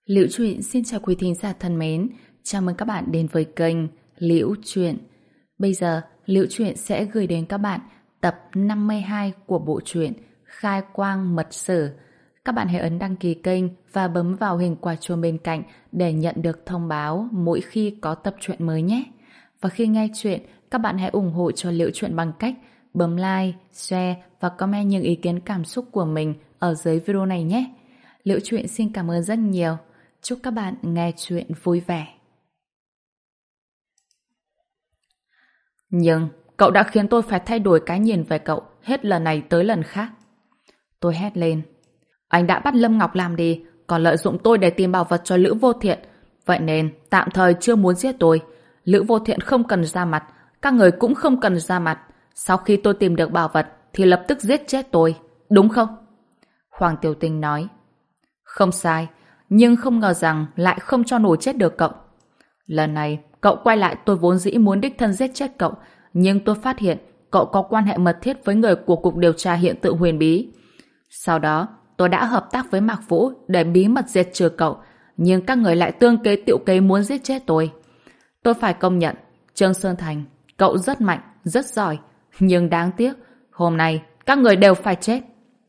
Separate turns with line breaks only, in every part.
Liễu Chuyện xin chào quý thính giả thân mến, chào mừng các bạn đến với kênh Liễu Chuyện. Bây giờ, Liễu Chuyện sẽ gửi đến các bạn tập 52 của bộ truyện Khai Quang Mật Sử. Các bạn hãy ấn đăng ký kênh và bấm vào hình quả chuông bên cạnh để nhận được thông báo mỗi khi có tập truyện mới nhé. Và khi nghe chuyện, các bạn hãy ủng hộ cho Liễu Chuyện bằng cách bấm like, share và comment những ý kiến cảm xúc của mình ở dưới video này nhé. Liễu Chuyện xin cảm ơn rất nhiều. Chúc các bạn nghe chuyện vui vẻ. Nhưng cậu đã khiến tôi phải thay đổi cái nhìn về cậu hết lần này tới lần khác. Tôi hét lên. Anh đã bắt Lâm Ngọc làm đi, còn lợi dụng tôi để tìm bảo vật cho Lữ Vô Thiện. Vậy nên tạm thời chưa muốn giết tôi. Lữ Vô Thiện không cần ra mặt, các người cũng không cần ra mặt. Sau khi tôi tìm được bảo vật thì lập tức giết chết tôi, đúng không? Hoàng Tiểu Tinh nói. Không sai, nhưng không ngờ rằng lại không cho nổi chết được cậu. Lần này, cậu quay lại tôi vốn dĩ muốn đích thân giết chết cậu, nhưng tôi phát hiện cậu có quan hệ mật thiết với người của Cục Điều tra Hiện tượng huyền bí. Sau đó, tôi đã hợp tác với Mạc Vũ để bí mật diệt trừ cậu, nhưng các người lại tương kế tiệu kế muốn giết chết tôi. Tôi phải công nhận, Trương Sơn Thành, cậu rất mạnh, rất giỏi, nhưng đáng tiếc, hôm nay các người đều phải chết.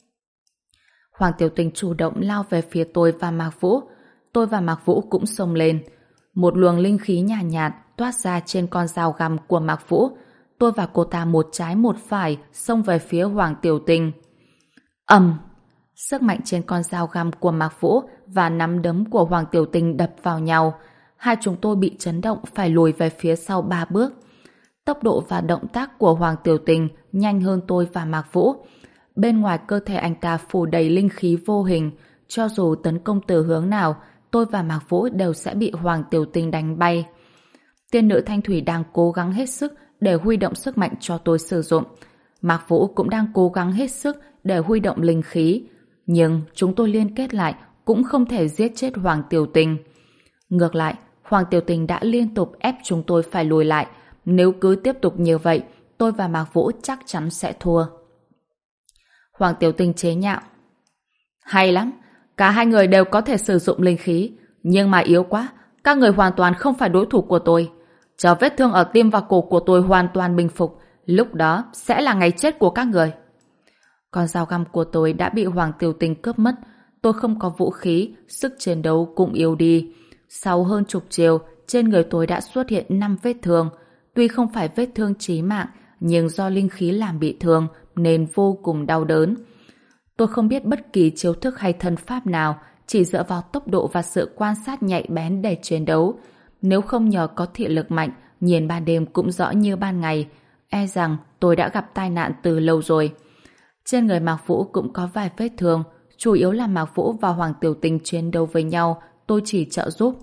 Hoàng Tiểu Tinh chủ động lao về phía tôi và Mạc Vũ. Tôi và Mạc Vũ cũng xông lên. Một luồng linh khí nhàn nhạt toát ra trên con dao găm của Mạc Vũ. Tôi và cô ta một trái một phải xông về phía Hoàng Tiểu Tinh. Ầm! Sức mạnh trên con dao găm của Mạc Vũ và nắm đấm của Hoàng Tiểu Tinh đập vào nhau. Hai chúng tôi bị chấn động phải lùi về phía sau 3 bước. Tốc độ và động tác của Hoàng Tiểu Tinh nhanh hơn tôi và Mạc Vũ. Bên ngoài cơ thể anh ta phủ đầy linh khí vô hình, cho dù tấn công từ hướng nào, tôi và Mạc Vũ đều sẽ bị Hoàng Tiểu Tinh đánh bay. Tiên nữ Thanh Thủy đang cố gắng hết sức để huy động sức mạnh cho tôi sử dụng. Mạc Vũ cũng đang cố gắng hết sức để huy động linh khí, nhưng chúng tôi liên kết lại cũng không thể giết chết Hoàng Tiểu Tinh. Ngược lại, Hoàng Tiểu Tinh đã liên tục ép chúng tôi phải lùi lại. Nếu cứ tiếp tục như vậy, tôi và Mạc Vũ chắc chắn sẽ thua. Hoàng Tiểu Tinh chế nhạo. Hay lắm, cả hai người đều có thể sử dụng linh khí, nhưng mà yếu quá, các người hoàn toàn không phải đối thủ của tôi. Chờ vết thương ở tim và cổ của tôi hoàn toàn bình phục, lúc đó sẽ là ngày chết của các người. Con dao găm của tôi đã bị Hoàng Tiểu Tinh cướp mất. Tôi không có vũ khí, sức chiến đấu cũng yếu đi. Sau hơn chục chiều, trên người tôi đã xuất hiện 5 vết thương. Tuy không phải vết thương chí mạng, nhưng do linh khí làm bị thương nên vô cùng đau đớn. Tôi không biết bất kỳ chiêu thức hay thân pháp nào, chỉ dựa vào tốc độ và sự quan sát nhạy bén để chiến đấu. Nếu không nhờ có thị lực mạnh, nhìn ban đêm cũng rõ như ban ngày, e rằng tôi đã gặp tai nạn từ lâu rồi. Trên người Mạc Vũ cũng có vài vết thương, chủ yếu là Mạc Vũ và Hoàng Tiểu Tinh chiến đấu với nhau, tôi chỉ trợ giúp.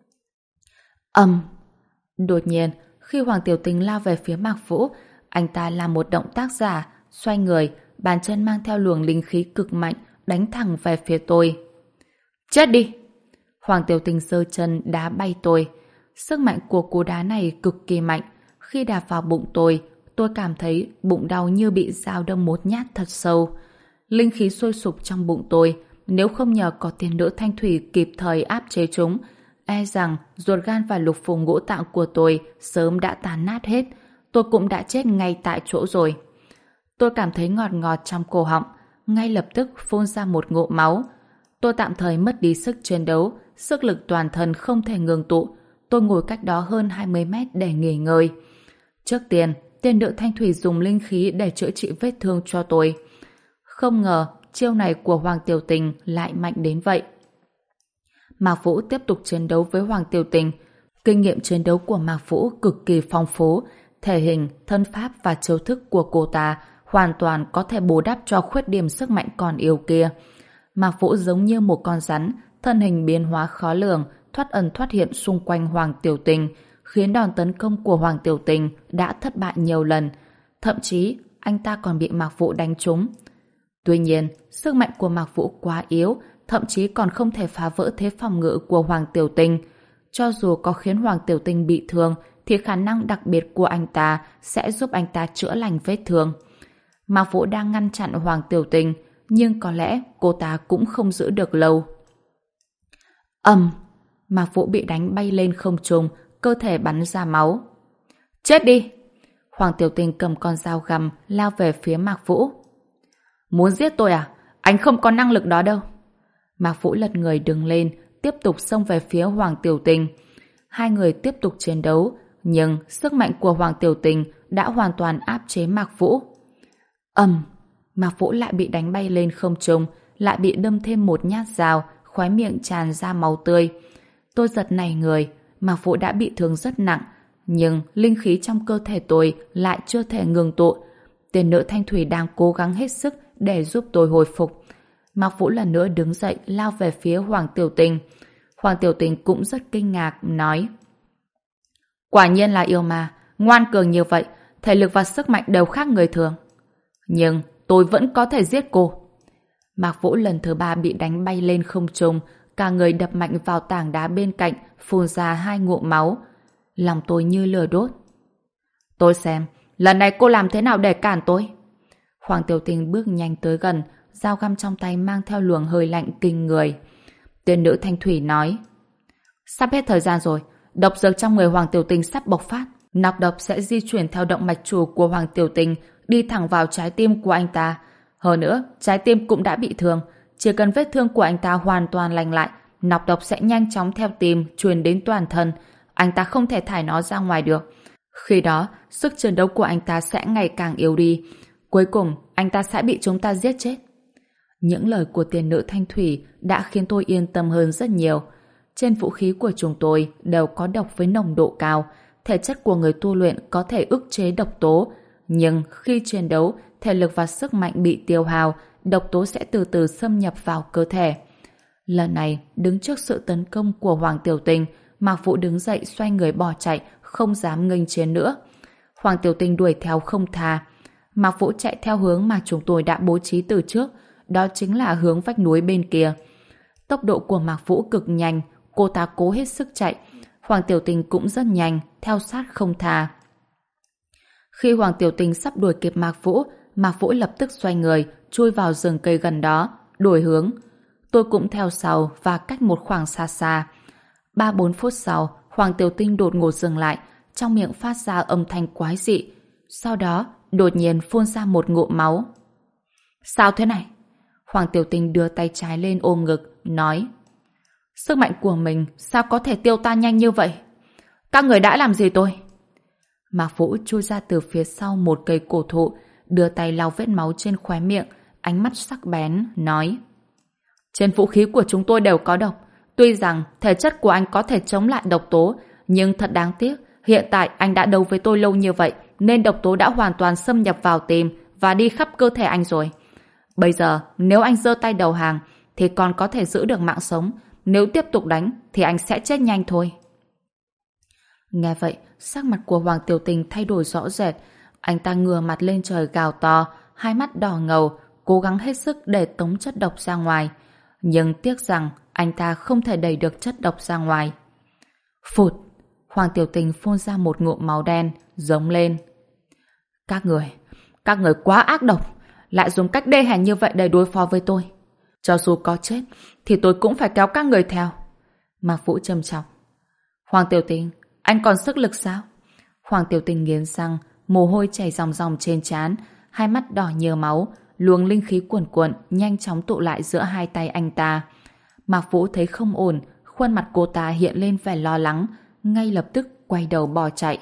Đột nhiên, khi Hoàng Tiểu Tinh lao về phía Mạc Vũ, anh ta làm một động tác giả, xoay người, bàn chân mang theo luồng linh khí cực mạnh, đánh thẳng về phía tôi. Chết đi! Hoàng Tiểu Tinh giơ chân đá bay tôi. Sức mạnh của cú đá này cực kỳ mạnh. Khi đạp vào bụng tôi cảm thấy bụng đau như bị dao đâm một nhát thật sâu. Linh khí sôi sục trong bụng tôi, nếu không nhờ có tiên nữ Thanh Thủy kịp thời áp chế chúng, e rằng ruột gan và lục phủ ngũ tạng của tôi sớm đã tan nát hết. Tôi cũng đã chết ngay tại chỗ rồi. Tôi cảm thấy ngọt ngọt trong cổ họng, ngay lập tức phun ra một ngụm máu. Tôi tạm thời mất đi sức chiến đấu, sức lực toàn thân không thể ngừng tụ. Tôi ngồi cách đó hơn 20 mét để nghỉ ngơi. Trước tiên, tiên nữ Thanh Thủy dùng linh khí để chữa trị vết thương cho tôi. Không ngờ, chiêu này của Hoàng Tiểu Tinh lại mạnh đến vậy. Mạc Vũ tiếp tục chiến đấu với Hoàng Tiểu Tinh. Kinh nghiệm chiến đấu của Mạc Vũ cực kỳ phong phú, thể hình, thân pháp và chiêu thức của cô ta hoàn toàn có thể bù đắp cho khuyết điểm sức mạnh còn yếu kia. Mạc Vũ giống như một con rắn, thân hình biến hóa khó lường, thoát ẩn thoát hiện xung quanh Hoàng Tiểu Tinh, khiến đòn tấn công của Hoàng Tiểu Tinh đã thất bại nhiều lần. Thậm chí, anh ta còn bị Mạc Vũ đánh trúng. Tuy nhiên, sức mạnh của Mạc Vũ quá yếu, thậm chí còn không thể phá vỡ thế phòng ngự của Hoàng Tiểu Tinh. Cho dù có khiến Hoàng Tiểu Tinh bị thương, thì khả năng đặc biệt của anh ta sẽ giúp anh ta chữa lành vết thương. Mạc Vũ đang ngăn chặn Hoàng Tiểu Tinh, nhưng có lẽ cô ta cũng không giữ được lâu. Ầm! Mạc Vũ bị đánh bay lên không trung, cơ thể bắn ra máu. Chết đi! Hoàng Tiểu Tinh cầm con dao găm lao về phía Mạc Vũ. Muốn giết tôi à? Anh không có năng lực đó đâu. Mạc Vũ lật người đứng lên, tiếp tục xông về phía Hoàng Tiểu Tinh. Hai người tiếp tục chiến đấu, nhưng sức mạnh của Hoàng Tiểu Tinh đã hoàn toàn áp chế Mạc Vũ. Ầm! Mạc Vũ lại bị đánh bay lên không trung, lại bị đâm thêm một nhát dao, khóe miệng tràn ra máu tươi. Tôi giật nảy người, Mạc Vũ đã bị thương rất nặng, nhưng linh khí trong cơ thể tôi lại chưa thể ngừng tụ. Tiền nữ Thanh Thủy đang cố gắng hết sức để giúp tôi hồi phục. Mạc Vũ lần nữa đứng dậy lao về phía Hoàng Tiểu Tinh. Hoàng Tiểu Tinh cũng rất kinh ngạc, nói: Quả nhiên là yêu ma, ngoan cường như vậy, thể lực và sức mạnh đều khác người thường. Nhưng tôi vẫn có thể giết cô. Mạc Vũ lần thứ 3 bị đánh bay lên không trung, cả người đập mạnh vào tảng đá bên cạnh, phun ra 2 ngụm máu. Lòng tôi như lửa đốt. Tôi xem, lần này cô làm thế nào để cản tôi? Hoàng Tiểu Tinh bước nhanh tới gần, dao găm trong tay mang theo luồng hơi lạnh kinh người. Tiên nữ Thanh Thủy nói: Sắp hết thời gian rồi, độc dược trong người Hoàng Tiểu Tinh sắp bộc phát. Nọc độc sẽ di chuyển theo động mạch chủ của Hoàng Tiểu Tinh, đi thẳng vào trái tim của anh ta. Hơn nữa, trái tim cũng đã bị thương. Chỉ cần vết thương của anh ta hoàn toàn lành lại, nọc độc sẽ nhanh chóng theo tim truyền đến toàn thân. Anh ta không thể thải nó ra ngoài được. Khi đó, sức chiến đấu của anh ta sẽ ngày càng yếu đi. Cuối cùng, anh ta sẽ bị chúng ta giết chết. Những lời của tiên nữ Thanh Thủy đã khiến tôi yên tâm hơn rất nhiều. Trên vũ khí của chúng tôi đều có độc với nồng độ cao. Thể chất của người tu luyện có thể ức chế độc tố. Nhưng khi chiến đấu, thể lực và sức mạnh bị tiêu hao, độc tố sẽ từ từ xâm nhập vào cơ thể. Lần này, đứng trước sự tấn công của Hoàng Tiểu Tinh, Mạc Vũ đứng dậy xoay người bỏ chạy, không dám nghênh chiến nữa. Hoàng Tiểu Tinh đuổi theo không tha. Mạc Vũ chạy theo hướng mà chúng tôi đã bố trí từ trước, đó chính là hướng vách núi bên kia. Tốc độ của Mạc Vũ cực nhanh, cô ta cố hết sức chạy. Hoàng Tiểu Tinh cũng rất nhanh, theo sát không tha. Khi Hoàng Tiểu Tinh sắp đuổi kịp Mạc Vũ lập tức xoay người, chui vào rừng cây gần đó, đổi hướng. Tôi cũng theo sau và cách một khoảng xa xa. 3-4 phút sau, Hoàng Tiểu Tinh đột ngột dừng lại, trong miệng phát ra âm thanh quái dị. Sau đó, đột nhiên phun ra một ngụm máu. Sao thế này? Hoàng Tiểu Tinh đưa tay trái lên ôm ngực, nói: Sức mạnh của mình sao có thể tiêu tan nhanh như vậy? Các người đã làm gì tôi? Mạc Vũ chui ra từ phía sau một cây cổ thụ, đưa tay lau vết máu trên khóe miệng, ánh mắt sắc bén, nói: Trên vũ khí của chúng tôi đều có độc. Tuy rằng thể chất của anh có thể chống lại độc tố, nhưng thật đáng tiếc, hiện tại anh đã đấu với tôi lâu như vậy, nên độc tố đã hoàn toàn xâm nhập vào tim và đi khắp cơ thể anh rồi. Bây giờ, nếu anh giơ tay đầu hàng, thì còn có thể giữ được mạng sống. Nếu tiếp tục đánh, thì anh sẽ chết nhanh thôi. Nghe vậy, sắc mặt của Hoàng Tiểu Tinh thay đổi rõ rệt. Anh ta ngửa mặt lên trời gào to, hai mắt đỏ ngầu, cố gắng hết sức để tống chất độc ra ngoài. Nhưng tiếc rằng anh ta không thể đẩy được chất độc ra ngoài. Phụt! Hoàng Tiểu Tinh phun ra một ngụm máu đen, giống lên: Các người quá ác độc, lại dùng cách đê hèn như vậy để đối phó với tôi. Cho dù có chết, thì tôi cũng phải kéo các người theo. Mạc Vũ trầm trọng: Hoàng Tiểu Tinh, anh còn sức lực sao? Hoàng Tiểu Tinh nghiến răng, mồ hôi chảy ròng ròng trên trán, hai mắt đỏ như máu, luồng linh khí cuồn cuộn nhanh chóng tụ lại giữa hai tay anh ta. Mạc Vũ thấy không ổn, khuôn mặt cô ta hiện lên vẻ lo lắng, ngay lập tức quay đầu bỏ chạy.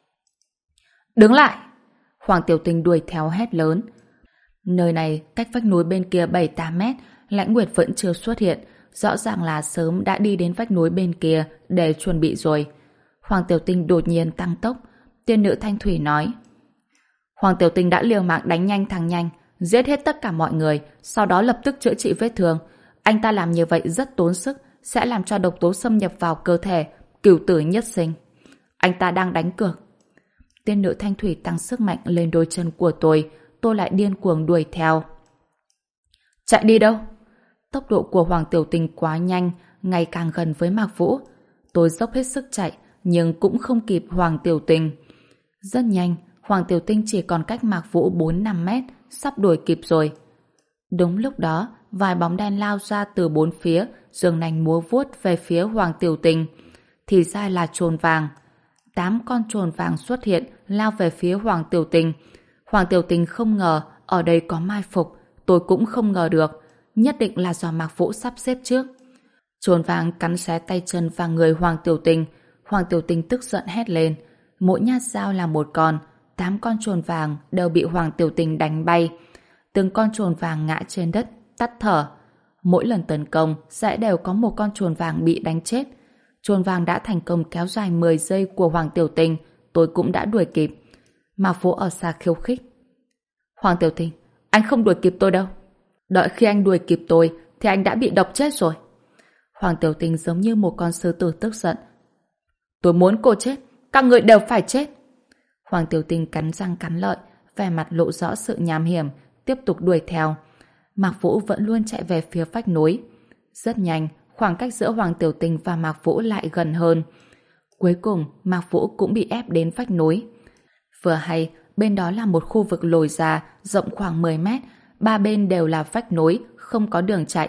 Đứng lại! Hoàng Tiểu Tinh đuổi theo hét lớn. Nơi này cách vách núi bên kia 7-8 mét, Lãnh Nguyệt vẫn chưa xuất hiện, rõ ràng là sớm đã đi đến vách núi bên kia để chuẩn bị rồi. Hoàng Tiểu Tinh đột nhiên tăng tốc. Tiên nữ Thanh Thủy nói: Hoàng Tiểu Tinh đã liều mạng đánh nhanh thắng nhanh, giết hết tất cả mọi người, sau đó lập tức chữa trị vết thương. Anh ta làm như vậy rất tốn sức, sẽ làm cho độc tố xâm nhập vào cơ thể, cửu tử nhất sinh. Anh ta đang đánh cược. Tiên nữ Thanh Thủy tăng sức mạnh lên đôi chân của tôi lại điên cuồng đuổi theo. Chạy đi đâu? Tốc độ của Hoàng Tiểu Tinh quá nhanh, ngày càng gần với Mạc Vũ. Tôi dốc hết sức chạy, nhưng cũng không kịp Hoàng Tiểu Tinh. Rất nhanh, Hoàng Tiểu Tinh chỉ còn cách Mạc Vũ 4-5 mét, sắp đuổi kịp rồi. Đúng lúc đó, vài bóng đen lao ra từ bốn phía, giương nanh múa vuốt về phía Hoàng Tiểu Tình. Thì ra là chồn vàng. 8 con chồn vàng xuất hiện, lao về phía Hoàng Tiểu Tình. Hoàng Tiểu Tình không ngờ ở đây có mai phục, tôi cũng không ngờ được. Nhất định là do Mạc Vũ sắp xếp trước. Chồn vàng cắn xé tay chân và người Hoàng Tiểu Tình. Hoàng Tiểu Tình tức giận hét lên. Mỗi nhát dao là một con. 8 con chồn vàng đều bị Hoàng Tiểu Tình đánh bay. Từng con chồn vàng ngã trên đất, tắt thở. Mỗi lần tấn công sẽ đều có một con chồn vàng bị đánh chết. Chồn vàng đã thành công kéo dài 10 giây của Hoàng Tiểu Tình. Tôi cũng đã đuổi kịp. Mạc Vũ ở xa khiêu khích. Hoàng Tiểu Tình, anh không đuổi kịp tôi đâu. Đợi khi anh đuổi kịp tôi thì anh đã bị độc chết rồi. Hoàng Tiểu Tình giống như một con sư tử tức giận. Tôi muốn cô chết, các người đều phải chết. Hoàng Tiểu Tình cắn răng cắn lợi, vẻ mặt lộ rõ sự nham hiểm, tiếp tục đuổi theo. Mạc Vũ vẫn luôn chạy về phía vách núi. Rất nhanh, khoảng cách giữa Hoàng Tiểu Tình và Mạc Vũ lại gần hơn. Cuối cùng, Mạc Vũ cũng bị ép đến vách núi. Vừa hay, bên đó là một khu vực lồi ra, rộng khoảng 10 mét, ba bên đều là vách núi, không có đường chạy.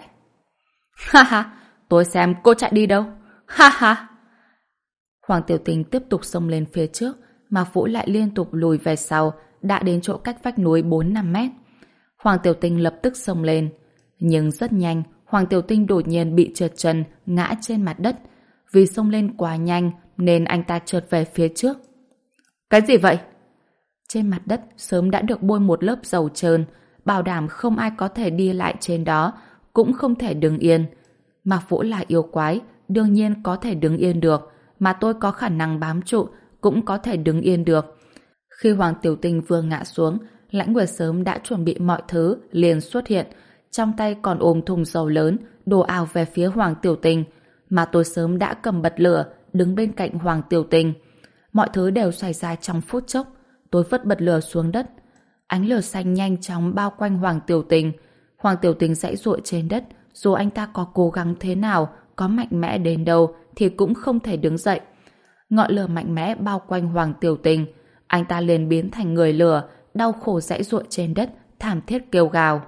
Ha ha, tôi xem cô chạy đi đâu. Ha ha. Hoàng Tiểu Tình tiếp tục xông lên phía trước, Mạc Vũ lại liên tục lùi về sau, đã đến chỗ cách vách núi 4-5 mét. Hoàng Tiểu Tình lập tức xông lên. Nhưng rất nhanh, Hoàng Tiểu Tình đột nhiên bị trượt chân, ngã trên mặt đất. Vì xông lên quá nhanh, nên anh ta trượt về phía trước. Cái gì vậy? Trên mặt đất sớm đã được bôi một lớp dầu trơn, bảo đảm không ai có thể đi lại trên đó, cũng không thể đứng yên. Mạc Vũ là yêu quái, đương nhiên có thể đứng yên được, mà tôi có khả năng bám trụ, cũng có thể đứng yên được. Khi Hoàng Tiểu Tình vừa ngã xuống, Lãnh Nguyệt sớm đã chuẩn bị mọi thứ, liền xuất hiện, trong tay còn ôm thùng dầu lớn, đổ ào về phía Hoàng Tiểu Tình, mà tôi sớm đã cầm bật lửa, đứng bên cạnh Hoàng Tiểu Tình. Mọi thứ đều xảy ra trong phút chốc. Tôi vứt bật lửa xuống đất. Ánh lửa xanh nhanh chóng bao quanh Hoàng Tiểu Tình. Hoàng Tiểu Tình giãy giụa trên đất, dù anh ta có cố gắng thế nào, có mạnh mẽ đến đâu thì cũng không thể đứng dậy. Ngọn lửa mạnh mẽ bao quanh Hoàng Tiểu Tình, anh ta liền biến thành người lửa, đau khổ giãy giụa trên đất, thảm thiết kêu gào.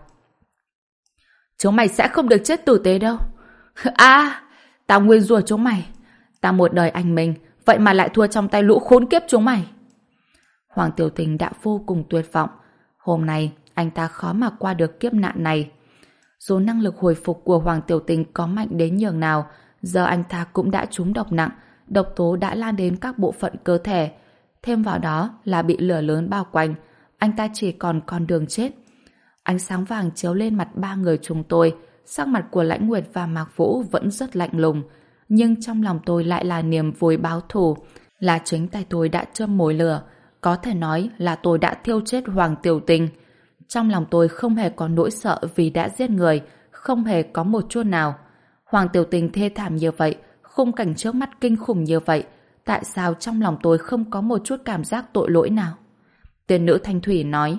Chúng mày sẽ không được chết tử tế đâu. À, tao nguyên rủa chúng mày. Tao một đời anh mình, vậy mà lại thua trong tay lũ khốn kiếp chúng mày. Hoàng Tiểu Tình đã vô cùng tuyệt vọng. Hôm nay, anh ta khó mà qua được kiếp nạn này. Dù năng lực hồi phục của Hoàng Tiểu Tình có mạnh đến nhường nào, giờ anh ta cũng đã trúng độc nặng, độc tố đã lan đến các bộ phận cơ thể. Thêm vào đó là bị lửa lớn bao quanh, anh ta chỉ còn con đường chết. Ánh sáng vàng chiếu lên mặt ba người chúng tôi, sắc mặt của Lãnh Nguyệt và Mạc Vũ vẫn rất lạnh lùng. Nhưng trong lòng tôi lại là niềm vui báo thù, là chính tay tôi đã châm mồi lửa. Có thể nói là tôi đã thiêu chết Hoàng Tiểu Tình. Trong lòng tôi không hề có nỗi sợ vì đã giết người, không hề có một chút nào. Hoàng Tiểu Tình thê thảm như vậy, khung cảnh trước mắt kinh khủng như vậy, tại sao trong lòng tôi không có một chút cảm giác tội lỗi nào? Tiên nữ Thanh Thủy nói.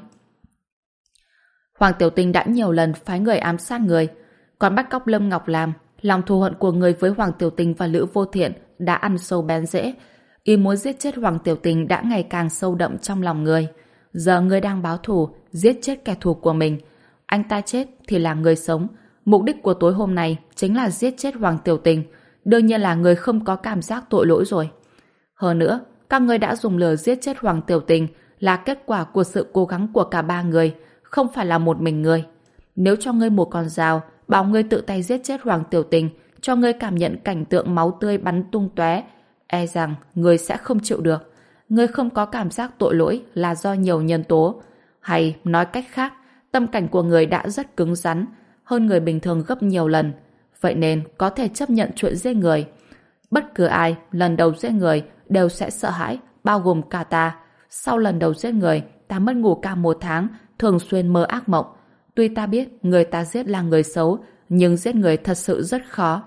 Hoàng Tiểu Tình đã nhiều lần phái người ám sát người, còn bắt cóc Lâm Ngọc Lam. Lòng thù hận của người với Hoàng Tiểu Tình và Lữ Vô Thiện đã ăn sâu bén rễ. Ý muốn giết chết Hoàng Tiểu Tình đã ngày càng sâu đậm trong lòng người. Giờ người đang báo thù, giết chết kẻ thù của mình. Anh ta chết thì là người sống. Mục đích của tối hôm nay chính là giết chết Hoàng Tiểu Tình. Đương nhiên là người không có cảm giác tội lỗi rồi. Hơn nữa, các người đã dùng lửa giết chết Hoàng Tiểu Tình là kết quả của sự cố gắng của cả ba người, không phải là một mình người. Nếu cho ngươi một con dao, bảo ngươi tự tay giết chết Hoàng Tiểu Tình, cho ngươi cảm nhận cảnh tượng máu tươi bắn tung tóe, e rằng ngươi sẽ không chịu được. Ngươi không có cảm giác tội lỗi là do nhiều nhân tố. Hay nói cách khác, tâm cảnh của người đã rất cứng rắn, hơn người bình thường gấp nhiều lần. Vậy nên có thể chấp nhận chuyện giết người. Bất cứ ai lần đầu giết người đều sẽ sợ hãi, bao gồm cả ta. Sau lần đầu giết người, ta mất ngủ cả 1 tháng, thường xuyên mơ ác mộng. Tuy ta biết người ta giết là người xấu, nhưng giết người thật sự rất khó.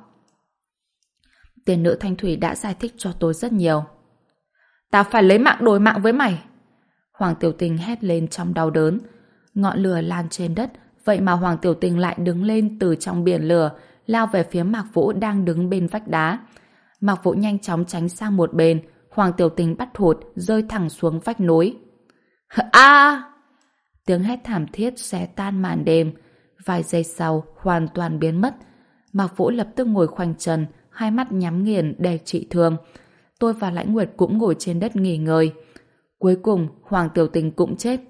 Tiên nữ Thanh Thủy đã giải thích cho tôi rất nhiều. Ta phải lấy mạng đổi mạng với mày. Hoàng Tiểu Tình hét lên trong đau đớn. Ngọn lửa lan trên đất, vậy mà Hoàng Tiểu Tình lại đứng lên từ trong biển lửa, lao về phía Mạc Vũ đang đứng bên vách đá. Mạc Vũ nhanh chóng tránh sang một bên, Hoàng Tiểu Tình bắt hụt, rơi thẳng xuống vách núi. A! Tiếng hét thảm thiết xé tan màn đêm. Vài giây sau, hoàn toàn biến mất. Mạc Vũ lập tức ngồi khoanh chân, hai mắt nhắm nghiền để trị thương. Tôi và Lãnh Nguyệt cũng ngồi trên đất nghỉ ngơi. Cuối cùng, Hoàng Tiểu Tình cũng chết.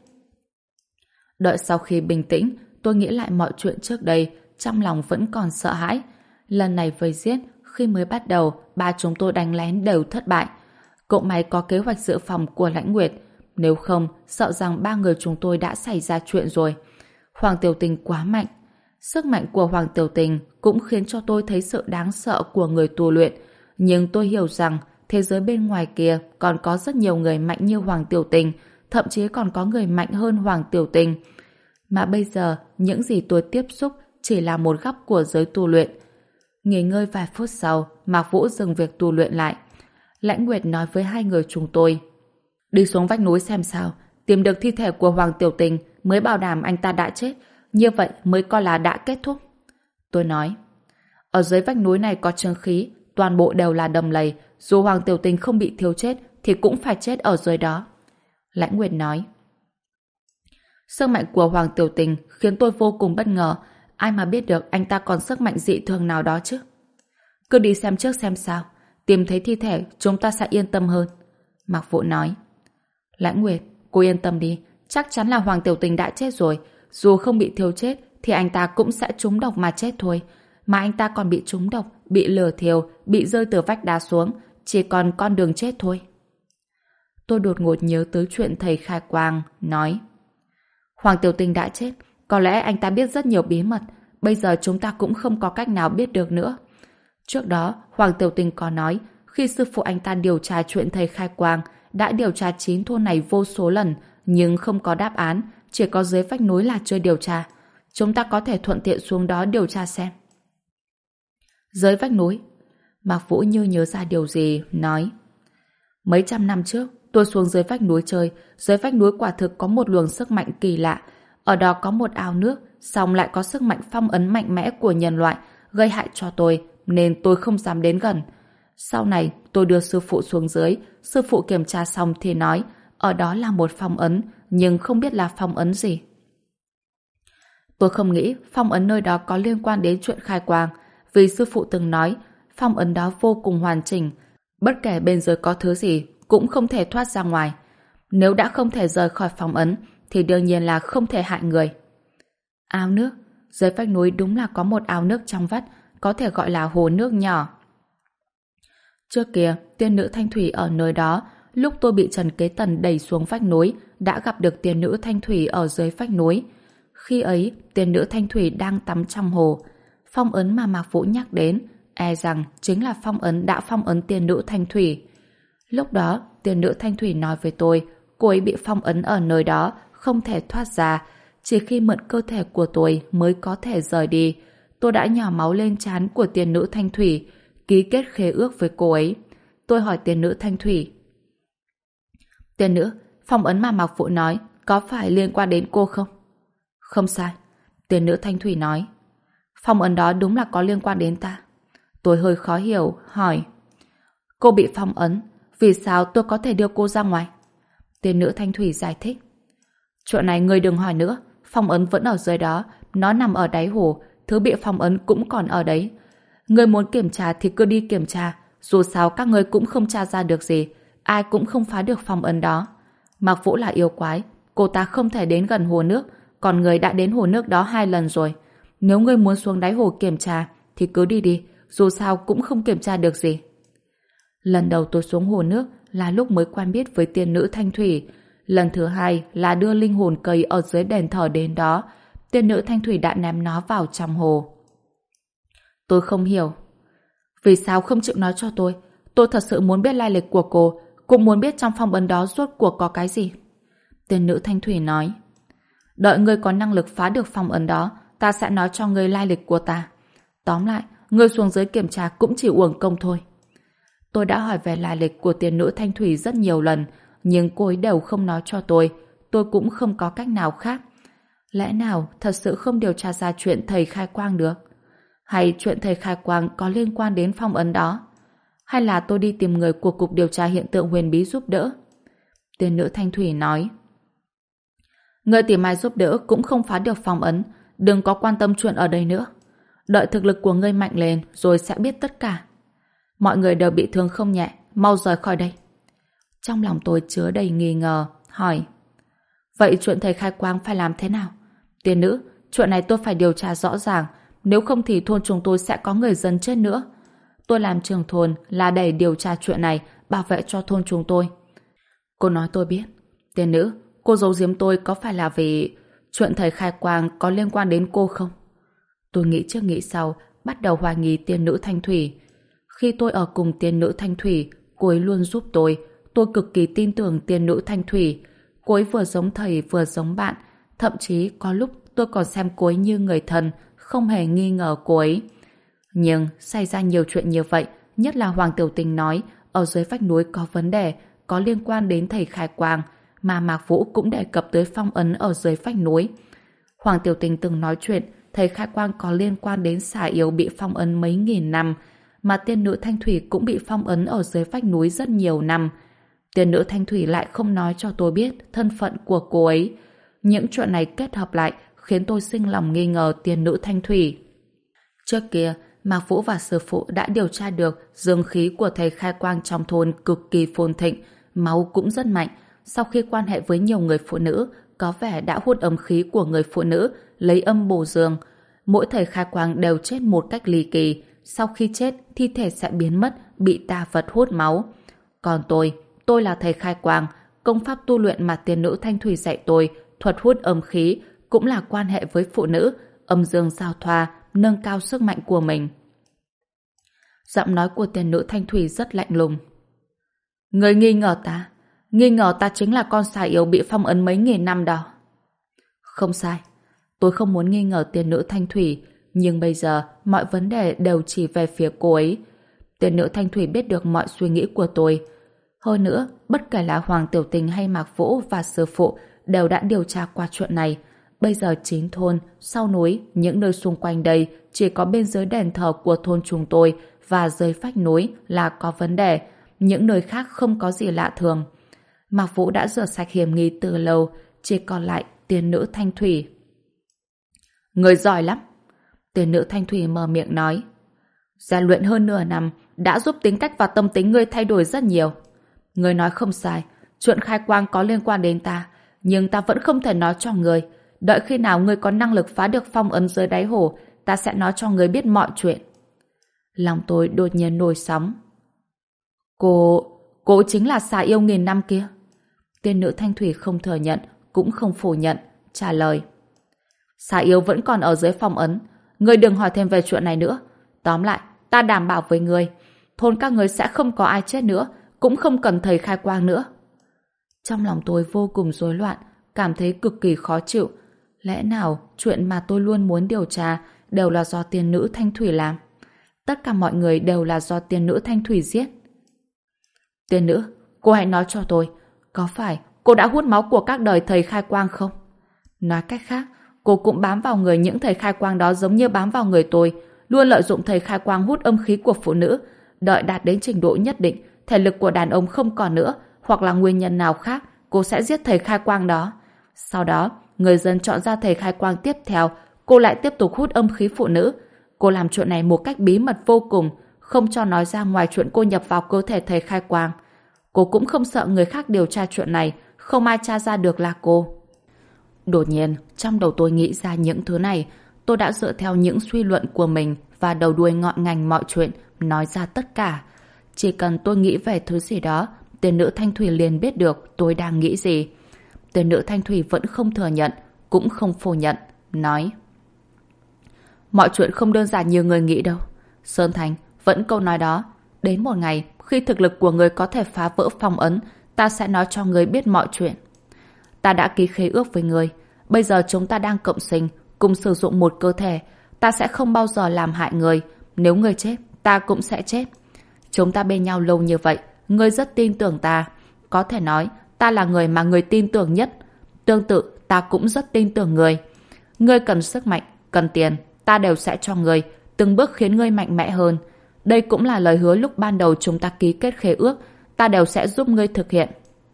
Đợi sau khi bình tĩnh, tôi nghĩ lại mọi chuyện trước đây, trong lòng vẫn còn sợ hãi. Lần này vây giết, khi mới bắt đầu, ba chúng tôi đánh lén đều thất bại. Cậu mày có kế hoạch dự phòng của Lãnh Nguyệt. Nếu không, sợ rằng ba người chúng tôi đã xảy ra chuyện rồi. Hoàng Tiểu Tình quá mạnh. Sức mạnh của Hoàng Tiểu Tình cũng khiến cho tôi thấy sự đáng sợ của người tu luyện. Nhưng tôi hiểu rằng thế giới bên ngoài kia còn có rất nhiều người mạnh như Hoàng Tiểu Tình, thậm chí còn có người mạnh hơn Hoàng Tiểu Tình. Mà bây giờ, những gì tôi tiếp xúc chỉ là một góc của giới tu luyện. Nghỉ ngơi vài phút sau, Mạc Vũ dừng việc tu luyện lại. Lãnh Nguyệt nói với hai người chúng tôi: đi xuống vách núi xem sao, tìm được thi thể của Hoàng Tiểu Tình mới bảo đảm anh ta đã chết, như vậy mới coi là đã kết thúc. Tôi nói: ở dưới vách núi này có chứng khí, toàn bộ đều là đầm lầy, dù Hoàng Tiểu Tình không bị thiêu chết thì cũng phải chết ở dưới đó. Lãnh Nguyệt nói: sức mạnh của Hoàng Tiểu Tình khiến tôi vô cùng bất ngờ, ai mà biết được anh ta còn sức mạnh dị thường nào đó chứ. Cứ đi xem trước xem sao, tìm thấy thi thể chúng ta sẽ yên tâm hơn. Mạc Vũ nói: Lãnh Nguyệt, cô yên tâm đi, chắc chắn là Hoàng Tiểu Tình đã chết rồi, dù không bị thiêu chết thì anh ta cũng sẽ trúng độc mà chết thôi, mà anh ta còn bị trúng độc, bị lửa thiêu, bị rơi từ vách đá xuống, chỉ còn con đường chết thôi. Tôi đột ngột nhớ tới chuyện thầy Khai Quang, nói: Hoàng Tiểu Tình đã chết, có lẽ anh ta biết rất nhiều bí mật, bây giờ chúng ta cũng không có cách nào biết được nữa. Trước đó, Hoàng Tiểu Tình có nói, khi sư phụ anh ta điều tra chuyện thầy Khai Quang, đã điều tra 9 thôn này vô số lần, nhưng không có đáp án, chỉ có dưới vách núi là chưa điều tra. Chúng ta có thể thuận tiện xuống đó điều tra xem. Dưới vách núi? Mạc Vũ như nhớ ra điều gì, nói: mấy trăm năm trước, tôi xuống dưới vách núi chơi, dưới vách núi quả thực có một luồng sức mạnh kỳ lạ. Ở đó có một ao nước, song lại có sức mạnh phong ấn mạnh mẽ của nhân loại, gây hại cho tôi, nên tôi không dám đến gần. Sau này, tôi đưa sư phụ xuống dưới, sư phụ kiểm tra xong thì nói, ở đó là một phong ấn, nhưng không biết là phong ấn gì. Tôi không nghĩ phong ấn nơi đó có liên quan đến chuyện Khai Quang, vì sư phụ từng nói, phong ấn đó vô cùng hoàn chỉnh, bất kể bên dưới có thứ gì cũng không thể thoát ra ngoài. Nếu đã không thể rời khỏi phong ấn, thì đương nhiên là không thể hại người. Ao nước, dưới vách núi đúng là có một ao nước trong vắt, có thể gọi là hồ nước nhỏ. Trước kia, tiên nữ Thanh Thủy ở nơi đó, lúc tôi bị Trần Kế Tần đẩy xuống vách núi, đã gặp được tiên nữ Thanh Thủy ở dưới vách núi. Khi ấy, tiên nữ Thanh Thủy đang tắm trong hồ. Phong ấn mà Mạc Vũ nhắc đến, e rằng chính là phong ấn đã phong ấn tiên nữ Thanh Thủy. Lúc đó, tiên nữ Thanh Thủy nói với tôi, cô ấy bị phong ấn ở nơi đó, không thể thoát ra. Chỉ khi mượn cơ thể của tôi mới có thể rời đi. Tôi đã nhỏ máu lên trán của tiên nữ Thanh Thủy, ký kết khế ước với cô ấy. Tôi hỏi tiên nữ Thanh Thủy: tiên nữ, phong ấn mà Mạc Vũ nói có phải liên quan đến cô không? Không sai, tiên nữ Thanh Thủy nói. Phong ấn đó đúng là có liên quan đến ta. Tôi hơi khó hiểu, hỏi: cô bị phong ấn, vì sao tôi có thể đưa cô ra ngoài? Tiên nữ Thanh Thủy giải thích: chuyện này ngươi đừng hỏi nữa, phong ấn vẫn ở dưới đó, nó nằm ở đáy hồ, thứ bị phong ấn cũng còn ở đấy. Ngươi muốn kiểm tra thì cứ đi kiểm tra, dù sao các ngươi cũng không tra ra được gì, ai cũng không phá được phong ấn đó. Mạc Vũ là yêu quái, cô ta không thể đến gần hồ nước, còn ngươi đã đến hồ nước đó 2 lần rồi. Nếu ngươi muốn xuống đáy hồ kiểm tra thì cứ đi đi, dù sao cũng không kiểm tra được gì. Lần đầu tôi xuống hồ nước là lúc mới quen biết với tiên nữ Thanh Thủy. Lần thứ hai là đưa linh hồn cây ở dưới đền thờ đến đó. Tiên nữ Thanh Thủy đã ném nó vào trong hồ. Tôi không hiểu. Vì sao không chịu nói cho tôi? Tôi thật sự muốn biết lai lịch của cô, cũng muốn biết trong phong ấn đó rốt cuộc có cái gì. Tiên nữ Thanh Thủy nói: đợi ngươi có năng lực phá được phong ấn đó, ta sẽ nói cho ngươi lai lịch của ta. Tóm lại, ngươi xuống dưới kiểm tra cũng chỉ uổng công thôi. Tôi đã hỏi về lai lịch của tiên nữ Thanh Thủy rất nhiều lần, nhưng cô ấy đều không nói cho tôi cũng không có cách nào khác. Lẽ nào thật sự không điều tra ra chuyện thầy Khai Quang được? Hay chuyện thầy Khai Quang có liên quan đến phong ấn đó? Hay là tôi đi tìm người của Cục Điều tra Hiện tượng Huyền Bí giúp đỡ? Tiên nữ Thanh Thủy nói: người tìm ai giúp đỡ cũng không phá được phong ấn, đừng có quan tâm chuyện ở đây nữa. Đợi thực lực của ngươi mạnh lên rồi sẽ biết tất cả. Mọi người đều bị thương không nhẹ, mau rời khỏi đây. Trong lòng tôi chứa đầy nghi ngờ, hỏi. Vậy chuyện thầy khai quang phải làm thế nào? Tiên nữ, chuyện này tôi phải điều tra rõ ràng, nếu không thì thôn chúng tôi sẽ có người dân chết nữa. Tôi làm trưởng thôn là để điều tra chuyện này, bảo vệ cho thôn chúng tôi. Cô nói tôi biết. Tiên nữ, cô giấu giếm tôi có phải là vì chuyện thầy khai quang có liên quan đến cô không? Tôi nghĩ trước nghĩ sau, bắt đầu hoài nghi tiên nữ Thanh Thủy. Khi tôi ở cùng tiên nữ Thanh Thủy, cô ấy luôn giúp tôi cực kỳ tin tưởng tiên nữ Thanh Thủy. Cô ấy vừa giống thầy vừa giống bạn, thậm chí có lúc tôi còn xem cô ấy như người thân, không hề nghi ngờ cô ấy. Nhưng xảy ra nhiều chuyện như vậy, nhất là Hoàng Tiểu Tình nói ở dưới vách núi có vấn đề, có liên quan đến thầy khai quang, mà Mạc Vũ cũng đề cập tới phong ấn ở dưới vách núi. Hoàng Tiểu Tình từng nói chuyện thầy khai quang có liên quan đến xà yếu bị phong ấn mấy nghìn năm, mà tiên nữ Thanh Thủy cũng bị phong ấn ở dưới vách núi rất nhiều năm. Tiên nữ Thanh Thủy lại không nói cho tôi biết thân phận của cô ấy. Những chuyện này kết hợp lại khiến tôi sinh lòng nghi ngờ tiên nữ Thanh Thủy. Trước kia, Mạc Vũ và sư phụ đã điều tra được dương khí của thầy khai quang trong thôn cực kỳ phồn thịnh, máu cũng rất mạnh. Sau khi quan hệ với nhiều người phụ nữ, có vẻ đã hút âm khí của người phụ nữ, lấy âm bổ dương. Mỗi thầy khai quang đều chết một cách ly kỳ. Sau khi chết, thi thể sẽ biến mất, bị tà vật hút máu. Còn tôi là thầy khai quang. Công pháp tu luyện mà tiên nữ Thanh Thủy dạy tôi, thuật hút âm khí, cũng là quan hệ với phụ nữ, âm dương giao thoa, nâng cao sức mạnh của mình. Giọng nói của tiên nữ Thanh Thủy rất lạnh lùng. Người nghi ngờ ta chính là con xà yếu bị phong ấn mấy nghìn năm đó. Không sai, tôi không muốn nghi ngờ tiên nữ Thanh Thủy, nhưng bây giờ mọi vấn đề đều chỉ về phía cô ấy. Tiên nữ Thanh Thủy biết được mọi suy nghĩ của tôi. Hơn nữa, bất kể là Hoàng Tiểu Tình hay Mạc Vũ và sư phụ đều đã điều tra qua chuyện này. Bây giờ 9 thôn, sau núi, những nơi xung quanh đây chỉ có bên dưới đền thờ của thôn chúng tôi và dưới vách núi là có vấn đề. Những nơi khác không có gì lạ thường. Mạc Vũ đã rửa sạch hiểm nghi từ lâu, chỉ còn lại tiên nữ Thanh Thủy. Người giỏi lắm. Tiên nữ Thanh Thủy mở miệng nói. Rèn luyện hơn nửa năm đã giúp tính cách và tâm tính ngươi thay đổi rất nhiều. Ngươi nói không sai, chuyện khai quang có liên quan đến ta, nhưng ta vẫn không thể nói cho ngươi. Đợi khi nào ngươi có năng lực phá được phong ấn dưới đáy hồ, ta sẽ nói cho ngươi biết mọi chuyện. Lòng tôi đột nhiên nổi sóng. Cô chính là xà yêu nghìn năm kia. Tiên nữ Thanh Thủy không thừa nhận, cũng không phủ nhận, trả lời. Xà yêu vẫn còn ở dưới phong ấn, ngươi đừng hỏi thêm về chuyện này nữa. Tóm lại, ta đảm bảo với ngươi, thôn các ngươi sẽ không có ai chết nữa, cũng không cần thầy khai quang nữa. Trong lòng tôi vô cùng rối loạn, cảm thấy cực kỳ khó chịu. Lẽ nào chuyện mà tôi luôn muốn điều tra đều là do tiên nữ Thanh Thủy làm? Tất cả mọi người đều là do tiên nữ Thanh Thủy giết. Tiên nữ, cô hãy nói cho tôi, có phải cô đã hút máu của các đời thầy khai quang không? Nói cách khác, cô cũng bám vào người những thầy khai quang đó giống như bám vào người tôi, luôn lợi dụng thầy khai quang hút âm khí của phụ nữ, đợi đạt đến trình độ nhất định, thể lực của đàn ông không còn nữa, hoặc là nguyên nhân nào khác, cô sẽ giết thầy khai quang đó. Sau đó, người dân chọn ra thầy khai quang tiếp theo, cô lại tiếp tục hút âm khí phụ nữ. Cô làm chuyện này một cách bí mật vô cùng, không cho nói ra ngoài chuyện cô nhập vào cơ thể thầy khai quang. Cô cũng không sợ người khác điều tra chuyện này, không ai tra ra được là cô. Đột nhiên, trong đầu tôi nghĩ ra những thứ này, tôi đã dựa theo những suy luận của mình và đầu đuôi ngọn ngành mọi chuyện, nói ra tất cả. Chỉ cần tôi nghĩ về thứ gì đó, tiên nữ Thanh Thủy liền biết được tôi đang nghĩ gì. Tiên nữ Thanh Thủy vẫn không thừa nhận, cũng không phủ nhận, nói. Mọi chuyện không đơn giản như người nghĩ đâu. Sơn Thành, vẫn câu nói đó. Đến một ngày, khi thực lực của người có thể phá vỡ phong ấn, ta sẽ nói cho người biết mọi chuyện. Ta đã ký khế ước với người. Bây giờ chúng ta đang cộng sinh, cùng sử dụng một cơ thể. Ta sẽ không bao giờ làm hại người. Nếu người chết, ta cũng sẽ chết. Chúng ta bên nhau lâu như vậy, ngươi rất tin tưởng ta. Có thể nói, ta là người mà người tin tưởng nhất. Tương tự, ta cũng rất tin tưởng người. Ngươi cần sức mạnh, cần tiền, ta đều sẽ cho ngươi, từng bước khiến ngươi mạnh mẽ hơn. Đây cũng là lời hứa lúc ban đầu chúng ta ký kết khế ước, ta đều sẽ giúp ngươi thực hiện.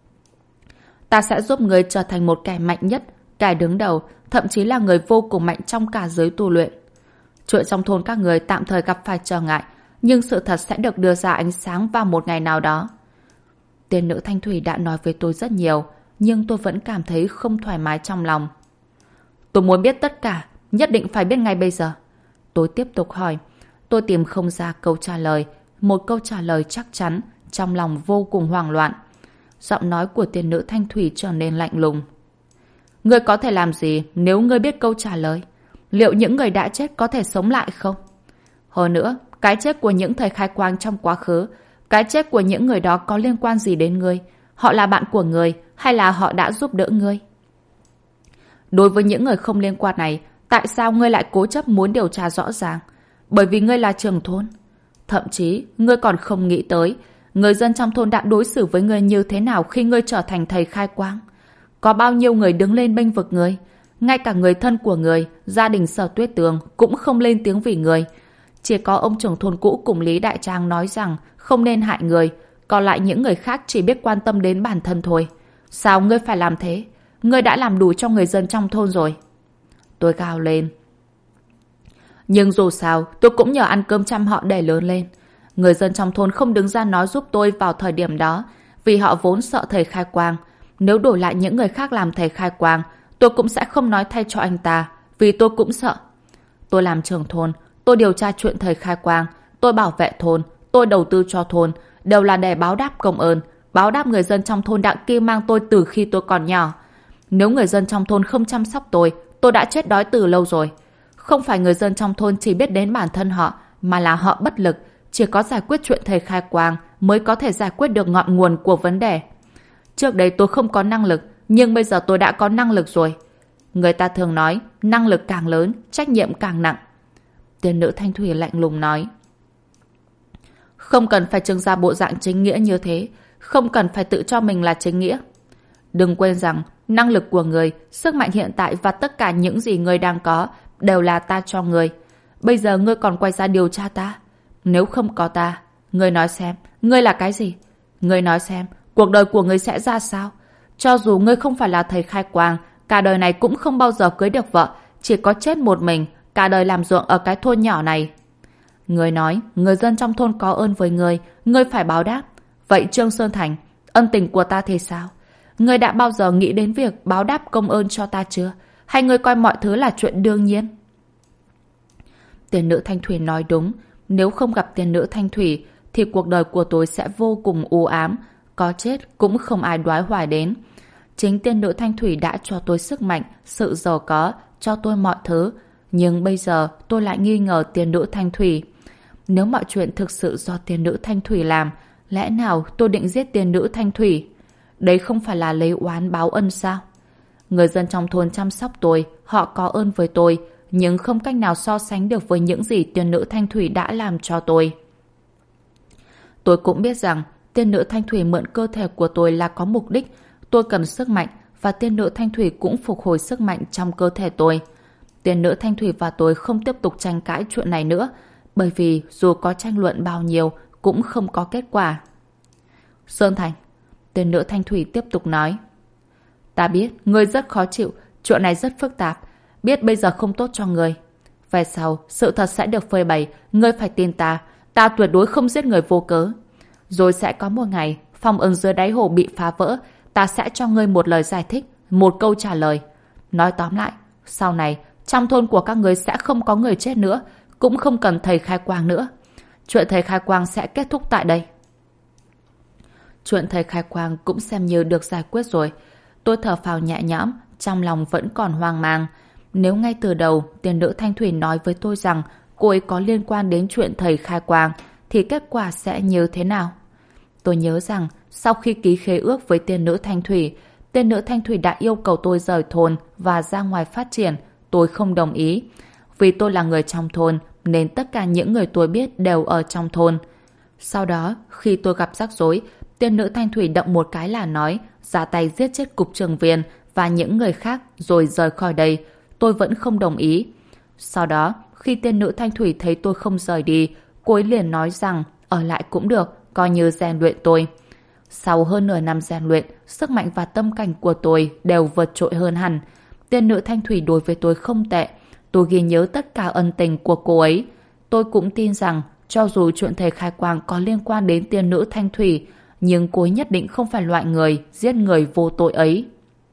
Ta sẽ giúp ngươi trở thành một kẻ mạnh nhất, kẻ đứng đầu, thậm chí là người vô cùng mạnh trong cả giới tu luyện. Chuyện trong thôn các người tạm thời gặp phải trở ngại, nhưng sự thật sẽ được đưa ra ánh sáng vào một ngày nào đó. Tiên nữ Thanh Thủy đã nói với tôi rất nhiều, nhưng tôi vẫn cảm thấy không thoải mái trong lòng. Tôi muốn biết tất cả, nhất định phải biết ngay bây giờ. Tôi tiếp tục hỏi. Tôi tìm không ra câu trả lời, một câu trả lời chắc chắn, trong lòng vô cùng hoảng loạn. Giọng nói của tiên nữ Thanh Thủy trở nên lạnh lùng. Ngươi có thể làm gì nếu ngươi biết câu trả lời? Liệu những người đã chết có thể sống lại không? Hơn nữa, cái chết của những thầy khai quang trong quá khứ, cái chết của những người đó có liên quan gì đến ngươi? Họ là bạn của ngươi hay là họ đã giúp đỡ ngươi? Đối với những người không liên quan này, tại sao ngươi lại cố chấp muốn điều tra rõ ràng? Bởi vì ngươi là trưởng thôn. Thậm chí, ngươi còn không nghĩ tới người dân trong thôn đã đối xử với ngươi như thế nào khi ngươi trở thành thầy khai quang. Có bao nhiêu người đứng lên bênh vực ngươi? Ngay cả người thân của ngươi, gia đình Sở Tuyết Tường cũng không lên tiếng vì ngươi. Chỉ có ông trưởng thôn cũ cùng Lý Đại Trang nói rằng không nên hại người, còn lại những người khác chỉ biết quan tâm đến bản thân thôi. Sao ngươi phải làm thế? Ngươi đã làm đủ cho người dân trong thôn rồi. Tôi gào lên. Nhưng dù sao, tôi cũng nhờ ăn cơm chăm họ để lớn lên. Người dân trong thôn không đứng ra nói giúp tôi vào thời điểm đó, vì họ vốn sợ thầy khai quang. Nếu đổi lại những người khác làm thầy khai quang, tôi cũng sẽ không nói thay cho anh ta, vì tôi cũng sợ. Tôi làm trưởng thôn, tôi điều tra chuyện thầy khai quang, tôi bảo vệ thôn, tôi đầu tư cho thôn, đều là để báo đáp công ơn, báo đáp người dân trong thôn đã kêu mang tôi từ khi tôi còn nhỏ. Nếu người dân trong thôn không chăm sóc tôi đã chết đói từ lâu rồi. Không phải người dân trong thôn chỉ biết đến bản thân họ, mà là họ bất lực, chỉ có giải quyết chuyện thầy khai quang mới có thể giải quyết được ngọn nguồn của vấn đề. Trước đây tôi không có năng lực, nhưng bây giờ tôi đã có năng lực rồi. Người ta thường nói, năng lực càng lớn, trách nhiệm càng nặng. Tiên nữ Thanh Thủy lạnh lùng nói. Không cần phải trưng ra bộ dạng chính nghĩa như thế, không cần phải tự cho mình là chính nghĩa. Đừng quên rằng, năng lực của người, sức mạnh hiện tại và tất cả những gì người đang có đều là ta cho người. Bây giờ ngươi còn quay ra điều tra ta. Nếu không có ta, ngươi nói xem, ngươi là cái gì? Ngươi nói xem, cuộc đời của ngươi sẽ ra sao? Cho dù ngươi không phải là thầy khai quang, cả đời này cũng không bao giờ cưới được vợ, chỉ có chết một mình, cả đời làm ruộng ở cái thôn nhỏ này. Ngươi nói, người dân trong thôn có ơn với ngươi, ngươi phải báo đáp. Vậy Trương Sơn Thành, ân tình của ta thì sao? Ngươi đã bao giờ nghĩ đến việc báo đáp công ơn cho ta chưa? Hay ngươi coi mọi thứ là chuyện đương nhiên? Tiên nữ Thanh Thủy nói đúng. Nếu không gặp tiên nữ Thanh Thủy, thì cuộc đời của tôi sẽ vô cùng u ám. Có chết cũng không ai đoái hoài đến. Chính tiên nữ Thanh Thủy đã cho tôi sức mạnh, sự giàu có, cho tôi mọi thứ. Nhưng bây giờ tôi lại nghi ngờ tiên nữ Thanh Thủy. Nếu mọi chuyện thực sự do tiên nữ Thanh Thủy làm, lẽ nào tôi định giết tiên nữ Thanh Thủy? Đấy không phải là lấy oán báo ân sao? Người dân trong thôn chăm sóc tôi, họ có ơn với tôi, nhưng không cách nào so sánh được với những gì tiên nữ Thanh Thủy đã làm cho tôi. Tôi cũng biết rằng tiên nữ Thanh Thủy mượn cơ thể của tôi là có mục đích. Tôi cần sức mạnh và tiên nữ Thanh Thủy cũng phục hồi sức mạnh trong cơ thể tôi. Tiên nữ Thanh Thủy và tôi không tiếp tục tranh cãi chuyện này nữa, bởi vì dù có tranh luận bao nhiêu cũng không có kết quả. Sơn Thành, tiên nữ Thanh Thủy tiếp tục nói. Ta biết, ngươi rất khó chịu, chuyện này rất phức tạp, biết bây giờ không tốt cho ngươi. Về sau, sự thật sẽ được phơi bày, ngươi phải tin ta, ta tuyệt đối không giết người vô cớ. Rồi sẽ có một ngày, phong ấn dưới đáy hồ bị phá vỡ, ta sẽ cho ngươi một lời giải thích, một câu trả lời. Nói tóm lại, sau này, trong thôn của các ngươi sẽ không có người chết nữa, cũng không cần thầy khai quang nữa. Chuyện thầy khai quang sẽ kết thúc tại đây. Chuyện thầy khai quang cũng xem như được giải quyết rồi. Tôi thở phào nhẹ nhõm, trong lòng vẫn còn hoang mang. Nếu ngay từ đầu tiên nữ Thanh Thủy nói với tôi rằng cô ấy có liên quan đến chuyện thầy khai quang, thì kết quả sẽ như thế nào? Tôi nhớ rằng sau khi ký khế ước với tiên nữ Thanh Thủy đã yêu cầu tôi rời thôn và ra ngoài phát triển. Tôi không đồng ý. Vì tôi là người trong thôn nên tất cả những người tôi biết đều ở trong thôn. Sau đó, khi tôi gặp rắc rối, tiên nữ Thanh Thủy động một cái là nói ra tay giết chết cục trưởng viên và những người khác rồi rời khỏi đây. Tôi vẫn không đồng ý. Sau đó, khi tiên nữ Thanh Thủy thấy tôi không rời đi, cô ấy liền nói rằng ở lại cũng được, coi như rèn luyện tôi. Sau hơn nửa năm rèn luyện, sức mạnh và tâm cảnh của tôi đều vượt trội hơn hẳn. Tiên nữ Thanh Thủy đối với tôi không tệ. Tôi ghi nhớ tất cả ân tình của cô ấy. Tôi cũng tin rằng cho dù chuyện thầy khai quang có liên quan đến tiên nữ Thanh Thủy, nhưng cô ấy nhất định không phải loại người giết người vô tội ấy.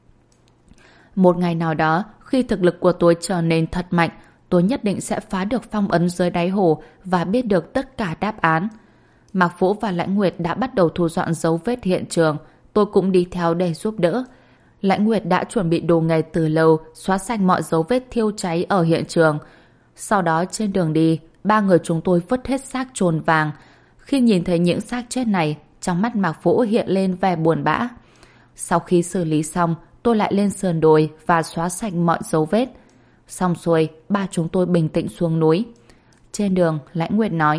Một ngày nào đó, khi thực lực của tôi trở nên thật mạnh, tôi nhất định sẽ phá được phong ấn dưới đáy hồ và biết được tất cả đáp án. Mạc Vũ và Lãnh Nguyệt đã bắt đầu thu dọn dấu vết hiện trường, tôi cũng đi theo để giúp đỡ. Lãnh Nguyệt đã chuẩn bị đồ nghề từ lâu, xóa sạch mọi dấu vết thiêu cháy ở hiện trường. Sau đó trên đường đi, ba người chúng tôi vứt hết xác chồn vàng. Khi nhìn thấy những xác chết này, trong mắt Mạc Vũ hiện lên vẻ buồn bã. Sau khi xử lý xong, tôi lại lên sườn đồi và xóa sạch mọi dấu vết. Xong xuôi, ba chúng tôi bình tĩnh xuống núi. Trên đường, Lãnh Nguyệt nói: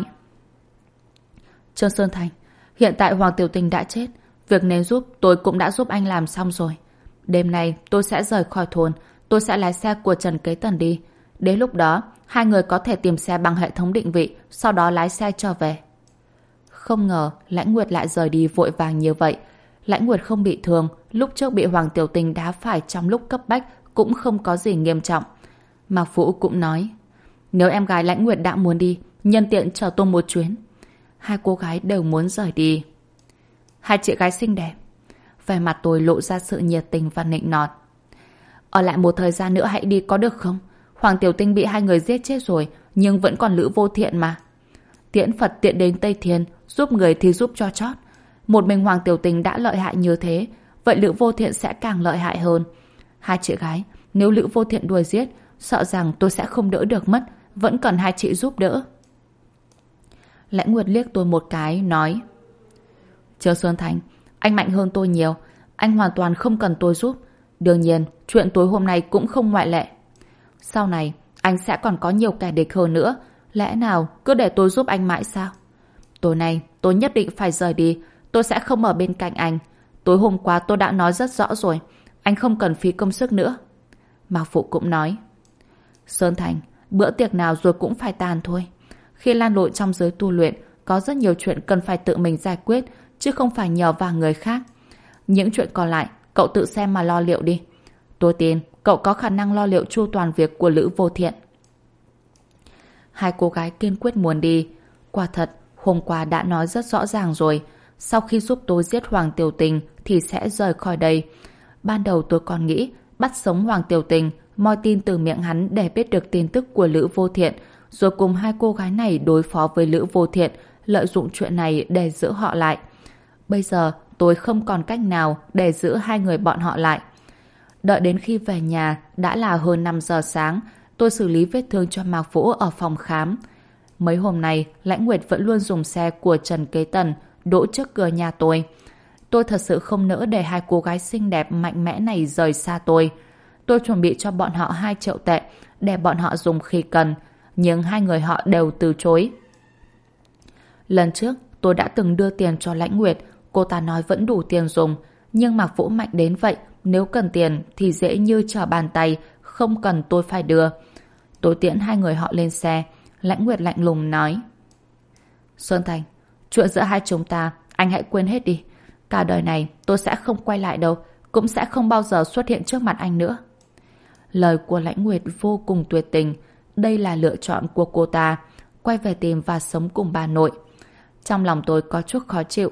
Trương Sơn Thành, hiện tại Hoàng Tiểu Tình đã chết. Việc nên giúp tôi cũng đã giúp anh làm xong rồi. Đêm nay tôi sẽ rời khỏi thôn. Tôi sẽ lái xe của Trần Kế Tần đi. Đến lúc đó, hai người có thể tìm xe bằng hệ thống định vị, sau đó lái xe trở về. Không ngờ Lãnh Nguyệt lại rời đi vội vàng như vậy. Lãnh Nguyệt không bị thương, lúc trước bị Hoàng Tiểu Tình đá phải trong lúc cấp bách cũng không có gì nghiêm trọng. Mạc Vũ cũng nói: Nếu em gái Lãnh Nguyệt đã muốn đi, nhân tiện chở tôi một chuyến. Hai cô gái đều muốn rời đi. Hai chị gái xinh đẹp. Vẻ mặt tôi lộ ra sự nhiệt tình và nịnh nọt. Ở lại một thời gian nữa hãy đi có được không? Hoàng Tiểu Tinh bị hai người giết chết rồi, nhưng vẫn còn Lữ Vô Thiện mà. Tiễn Phật tiện đến Tây Thiên, giúp người thì giúp cho chót. Một mình Hoàng Tiểu Tình đã lợi hại như thế, vậy Lữ Vô Thiện sẽ càng lợi hại hơn. Hai chị gái, nếu Lữ Vô Thiện đuổi giết, sợ rằng tôi sẽ không đỡ được mất, vẫn cần hai chị giúp đỡ. Lãnh Nguyệt liếc tôi một cái, nói: Trương Xuân Thành, anh mạnh hơn tôi nhiều, anh hoàn toàn không cần tôi giúp. Đương nhiên, chuyện tối hôm nay cũng không ngoại lệ. Sau này, anh sẽ còn có nhiều kẻ địch hơn nữa, lẽ nào cứ để tôi giúp anh mãi sao? Tối nay, tôi nhất định phải rời đi, tôi sẽ không ở bên cạnh anh. Tối hôm qua tôi đã nói rất rõ rồi, anh không cần phí công sức nữa. Mạc Phụ cũng nói: Sơn Thành, bữa tiệc nào rồi cũng phải tàn thôi. Khi lan lộn trong giới tu luyện, có rất nhiều chuyện cần phải tự mình giải quyết, chứ không phải nhờ vào người khác. Những chuyện còn lại, cậu tự xem mà lo liệu đi. Tôi tin cậu có khả năng lo liệu chu toàn việc của Lữ Vô Thiện. Hai cô gái kiên quyết muốn đi. Quả thật, hôm qua đã nói rất rõ ràng rồi. Sau khi giúp tôi giết Hoàng Tiểu Tình thì sẽ rời khỏi đây. Ban đầu tôi còn nghĩ bắt sống Hoàng Tiểu Tình, moi tin từ miệng hắn để biết được tin tức của Lữ Vô Thiện, rồi cùng hai cô gái này đối phó với Lữ Vô Thiện, lợi dụng chuyện này để giữ họ lại. Bây giờ tôi không còn cách nào để giữ hai người bọn họ lại. Đợi đến khi về nhà đã là hơn 5 giờ sáng, tôi xử lý vết thương cho Mạc Vũ ở phòng khám. Mấy hôm nay, Lãnh Nguyệt vẫn luôn dùng xe của Trần Kế Tần đỗ trước cửa nhà tôi. Tôi thật sự không nỡ để hai cô gái xinh đẹp mạnh mẽ này rời xa tôi. Tôi chuẩn bị cho bọn họ 2 triệu tệ để bọn họ dùng khi cần, nhưng hai người họ đều từ chối. Lần trước, tôi đã từng đưa tiền cho Lãnh Nguyệt, cô ta nói vẫn đủ tiền dùng, nhưng Mạc Vũ mạnh đến vậy, nếu cần tiền thì dễ như trở bàn tay, không cần tôi phải đưa. Tôi tiễn hai người họ lên xe, Lãnh Nguyệt lạnh lùng nói: Xuân Thành, chuyện giữa hai chúng ta, anh hãy quên hết đi. Cả đời này tôi sẽ không quay lại đâu, cũng sẽ không bao giờ xuất hiện trước mặt anh nữa. Lời của Lãnh Nguyệt vô cùng tuyệt tình, đây là lựa chọn của cô ta, quay về tìm và sống cùng bà nội. Trong lòng tôi có chút khó chịu.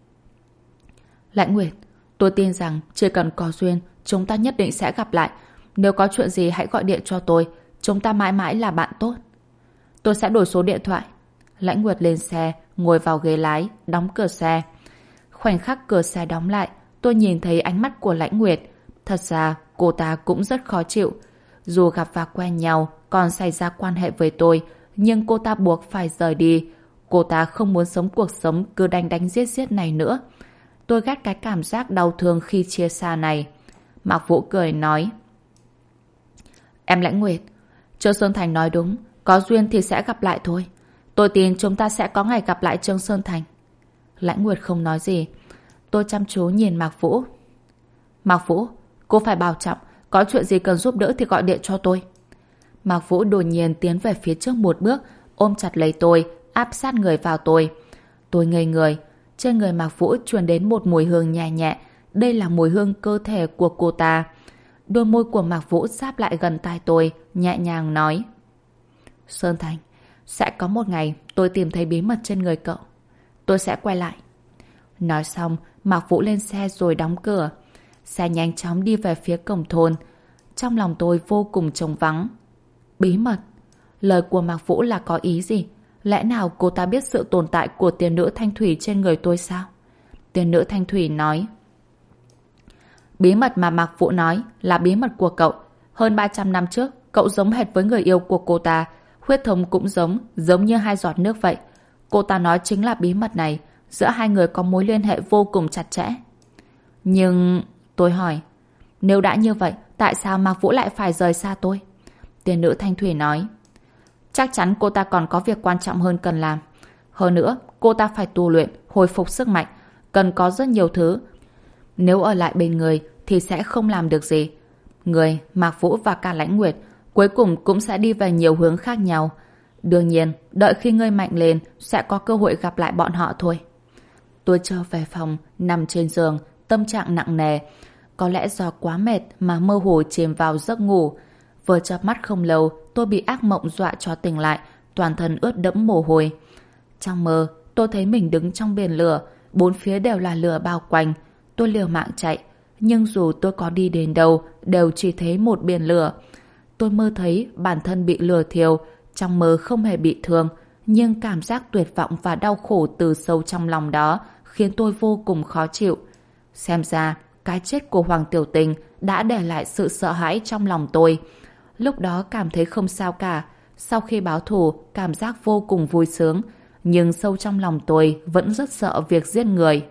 Lãnh Nguyệt, tôi tin rằng chỉ cần có duyên, chúng ta nhất định sẽ gặp lại. Nếu có chuyện gì hãy gọi điện cho tôi, chúng ta mãi mãi là bạn tốt. Tôi sẽ đổi số điện thoại. Lãnh Nguyệt lên xe, ngồi vào ghế lái, đóng cửa xe. Khoảnh khắc cửa xe đóng lại, tôi nhìn thấy ánh mắt của Lãnh Nguyệt. Thật ra, cô ta cũng rất khó chịu. Dù gặp và quen nhau, còn xảy ra quan hệ với tôi, nhưng cô ta buộc phải rời đi. Cô ta không muốn sống cuộc sống cứ đánh đánh giết giết này nữa. Tôi ghét cái cảm giác đau thương khi chia xa này. Mạc Vũ cười nói: Em Lãnh Nguyệt, Trương Sơn Thành nói đúng, có duyên thì sẽ gặp lại thôi. Tôi tin chúng ta sẽ có ngày gặp lại Trương Sơn Thành. Lãnh Nguyệt không nói gì. Tôi chăm chú nhìn Mạc Vũ. Mạc Vũ, cô phải bảo trọng, có chuyện gì cần giúp đỡ thì gọi điện cho tôi. Mạc Vũ đột nhiên tiến về phía trước một bước, ôm chặt lấy tôi, áp sát người vào tôi. Tôi ngây người. Trên người Mạc Vũ truyền đến một mùi hương nhẹ nhẹ. Đây là mùi hương cơ thể của cô ta. đôi môi của Mạc Vũ sáp lại gần tai tôi, nhẹ nhàng nói. Sơn Thành, sẽ có một ngày tôi tìm thấy bí mật trên người cậu. Tôi sẽ quay lại. Nói xong, Mạc Vũ lên xe rồi đóng cửa. Xe nhanh chóng đi về phía cổng thôn. Trong lòng tôi vô cùng trống vắng. Bí mật? Lời của Mạc Vũ là có ý gì? Lẽ nào cô ta biết sự tồn tại của tiên nữ Thanh Thủy trên người tôi sao? Tiên nữ Thanh Thủy nói. Bí mật mà Mạc Vũ nói là bí mật của cậu. Hơn 300 năm trước, cậu giống hệt với người yêu của cô ta. Huyết thống cũng giống như hai giọt nước vậy. Cô ta nói chính là bí mật này. Giữa hai người có mối liên hệ vô cùng chặt chẽ. Nhưng... tôi hỏi. Nếu đã như vậy, tại sao Mạc Vũ lại phải rời xa tôi? Tiên nữ Thanh Thủy nói. Chắc chắn cô ta còn có việc quan trọng hơn cần làm. Hơn nữa, cô ta phải tu luyện, hồi phục sức mạnh. Cần có rất nhiều thứ. Nếu ở lại bên người thì sẽ không làm được gì. Người, Mạc Vũ và cả Lãnh Nguyệt cuối cùng cũng sẽ đi về nhiều hướng khác nhau. Đương nhiên, đợi khi ngươi mạnh lên sẽ có cơ hội gặp lại bọn họ thôi. Tôi trở về phòng, nằm trên giường, tâm trạng nặng nề. Có lẽ do quá mệt mà mơ hồ chìm vào giấc ngủ. Vừa chợp mắt không lâu, tôi bị ác mộng dọa cho tỉnh lại, toàn thân ướt đẫm mồ hôi. Trong mơ, tôi thấy mình đứng trong biển lửa, bốn phía đều là lửa bao quanh. Tôi liều mạng chạy, nhưng dù tôi có đi đến đâu, đều chỉ thấy một biển lửa. Tôi mơ thấy bản thân bị lửa thiêu, trong mơ không hề bị thương, nhưng cảm giác tuyệt vọng và đau khổ từ sâu trong lòng đó khiến tôi vô cùng khó chịu. Xem ra, cái chết của Hoàng Tiểu Tình đã để lại sự sợ hãi trong lòng tôi. Lúc đó cảm thấy không sao cả. Sau khi báo thù, cảm giác vô cùng vui sướng. Nhưng sâu trong lòng tôi vẫn rất sợ việc giết người.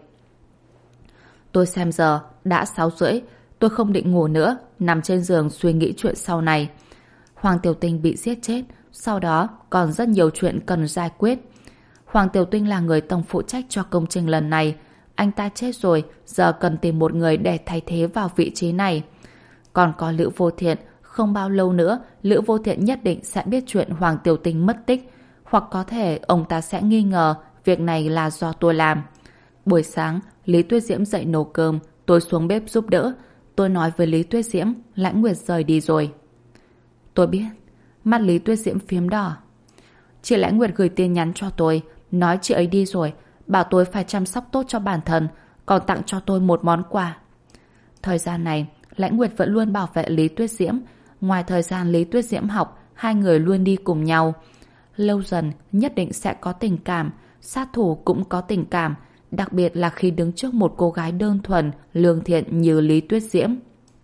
Tôi xem giờ, đã 6:30. Tôi không định ngủ nữa, nằm trên giường suy nghĩ chuyện sau này. Hoàng Tiểu Tinh bị giết chết, sau đó còn rất nhiều chuyện cần giải quyết. Hoàng Tiểu Tinh là người tổng phụ trách cho công trình lần này. Anh ta chết rồi, giờ cần tìm một người để thay thế vào vị trí này. Còn có Lữ Vô Thiện, không bao lâu nữa Lữ Vô Thiện nhất định sẽ biết chuyện Hoàng Tiểu Tinh mất tích, hoặc có thể ông ta sẽ nghi ngờ việc này là do tôi làm. Buổi sáng, Lý Tuyết Diễm dậy nấu cơm, tôi xuống bếp giúp đỡ. Tôi nói với Lý Tuyết Diễm, Lãnh Nguyệt rời đi rồi. Tôi biết. Mắt Lý Tuyết Diễm phiếm đỏ. Chị Lãnh Nguyệt gửi tin nhắn cho tôi, nói chị ấy đi rồi, bảo tôi phải chăm sóc tốt cho bản thân, còn tặng cho tôi một món quà. Thời gian này, Lãnh Nguyệt vẫn luôn bảo vệ Lý Tuyết Diễm. Ngoài thời gian Lý Tuyết Diễm học, hai người luôn đi cùng nhau. Lâu dần, nhất định sẽ có tình cảm, sát thủ cũng có tình cảm, đặc biệt là khi đứng trước một cô gái đơn thuần, lương thiện như Lý Tuyết Diễm.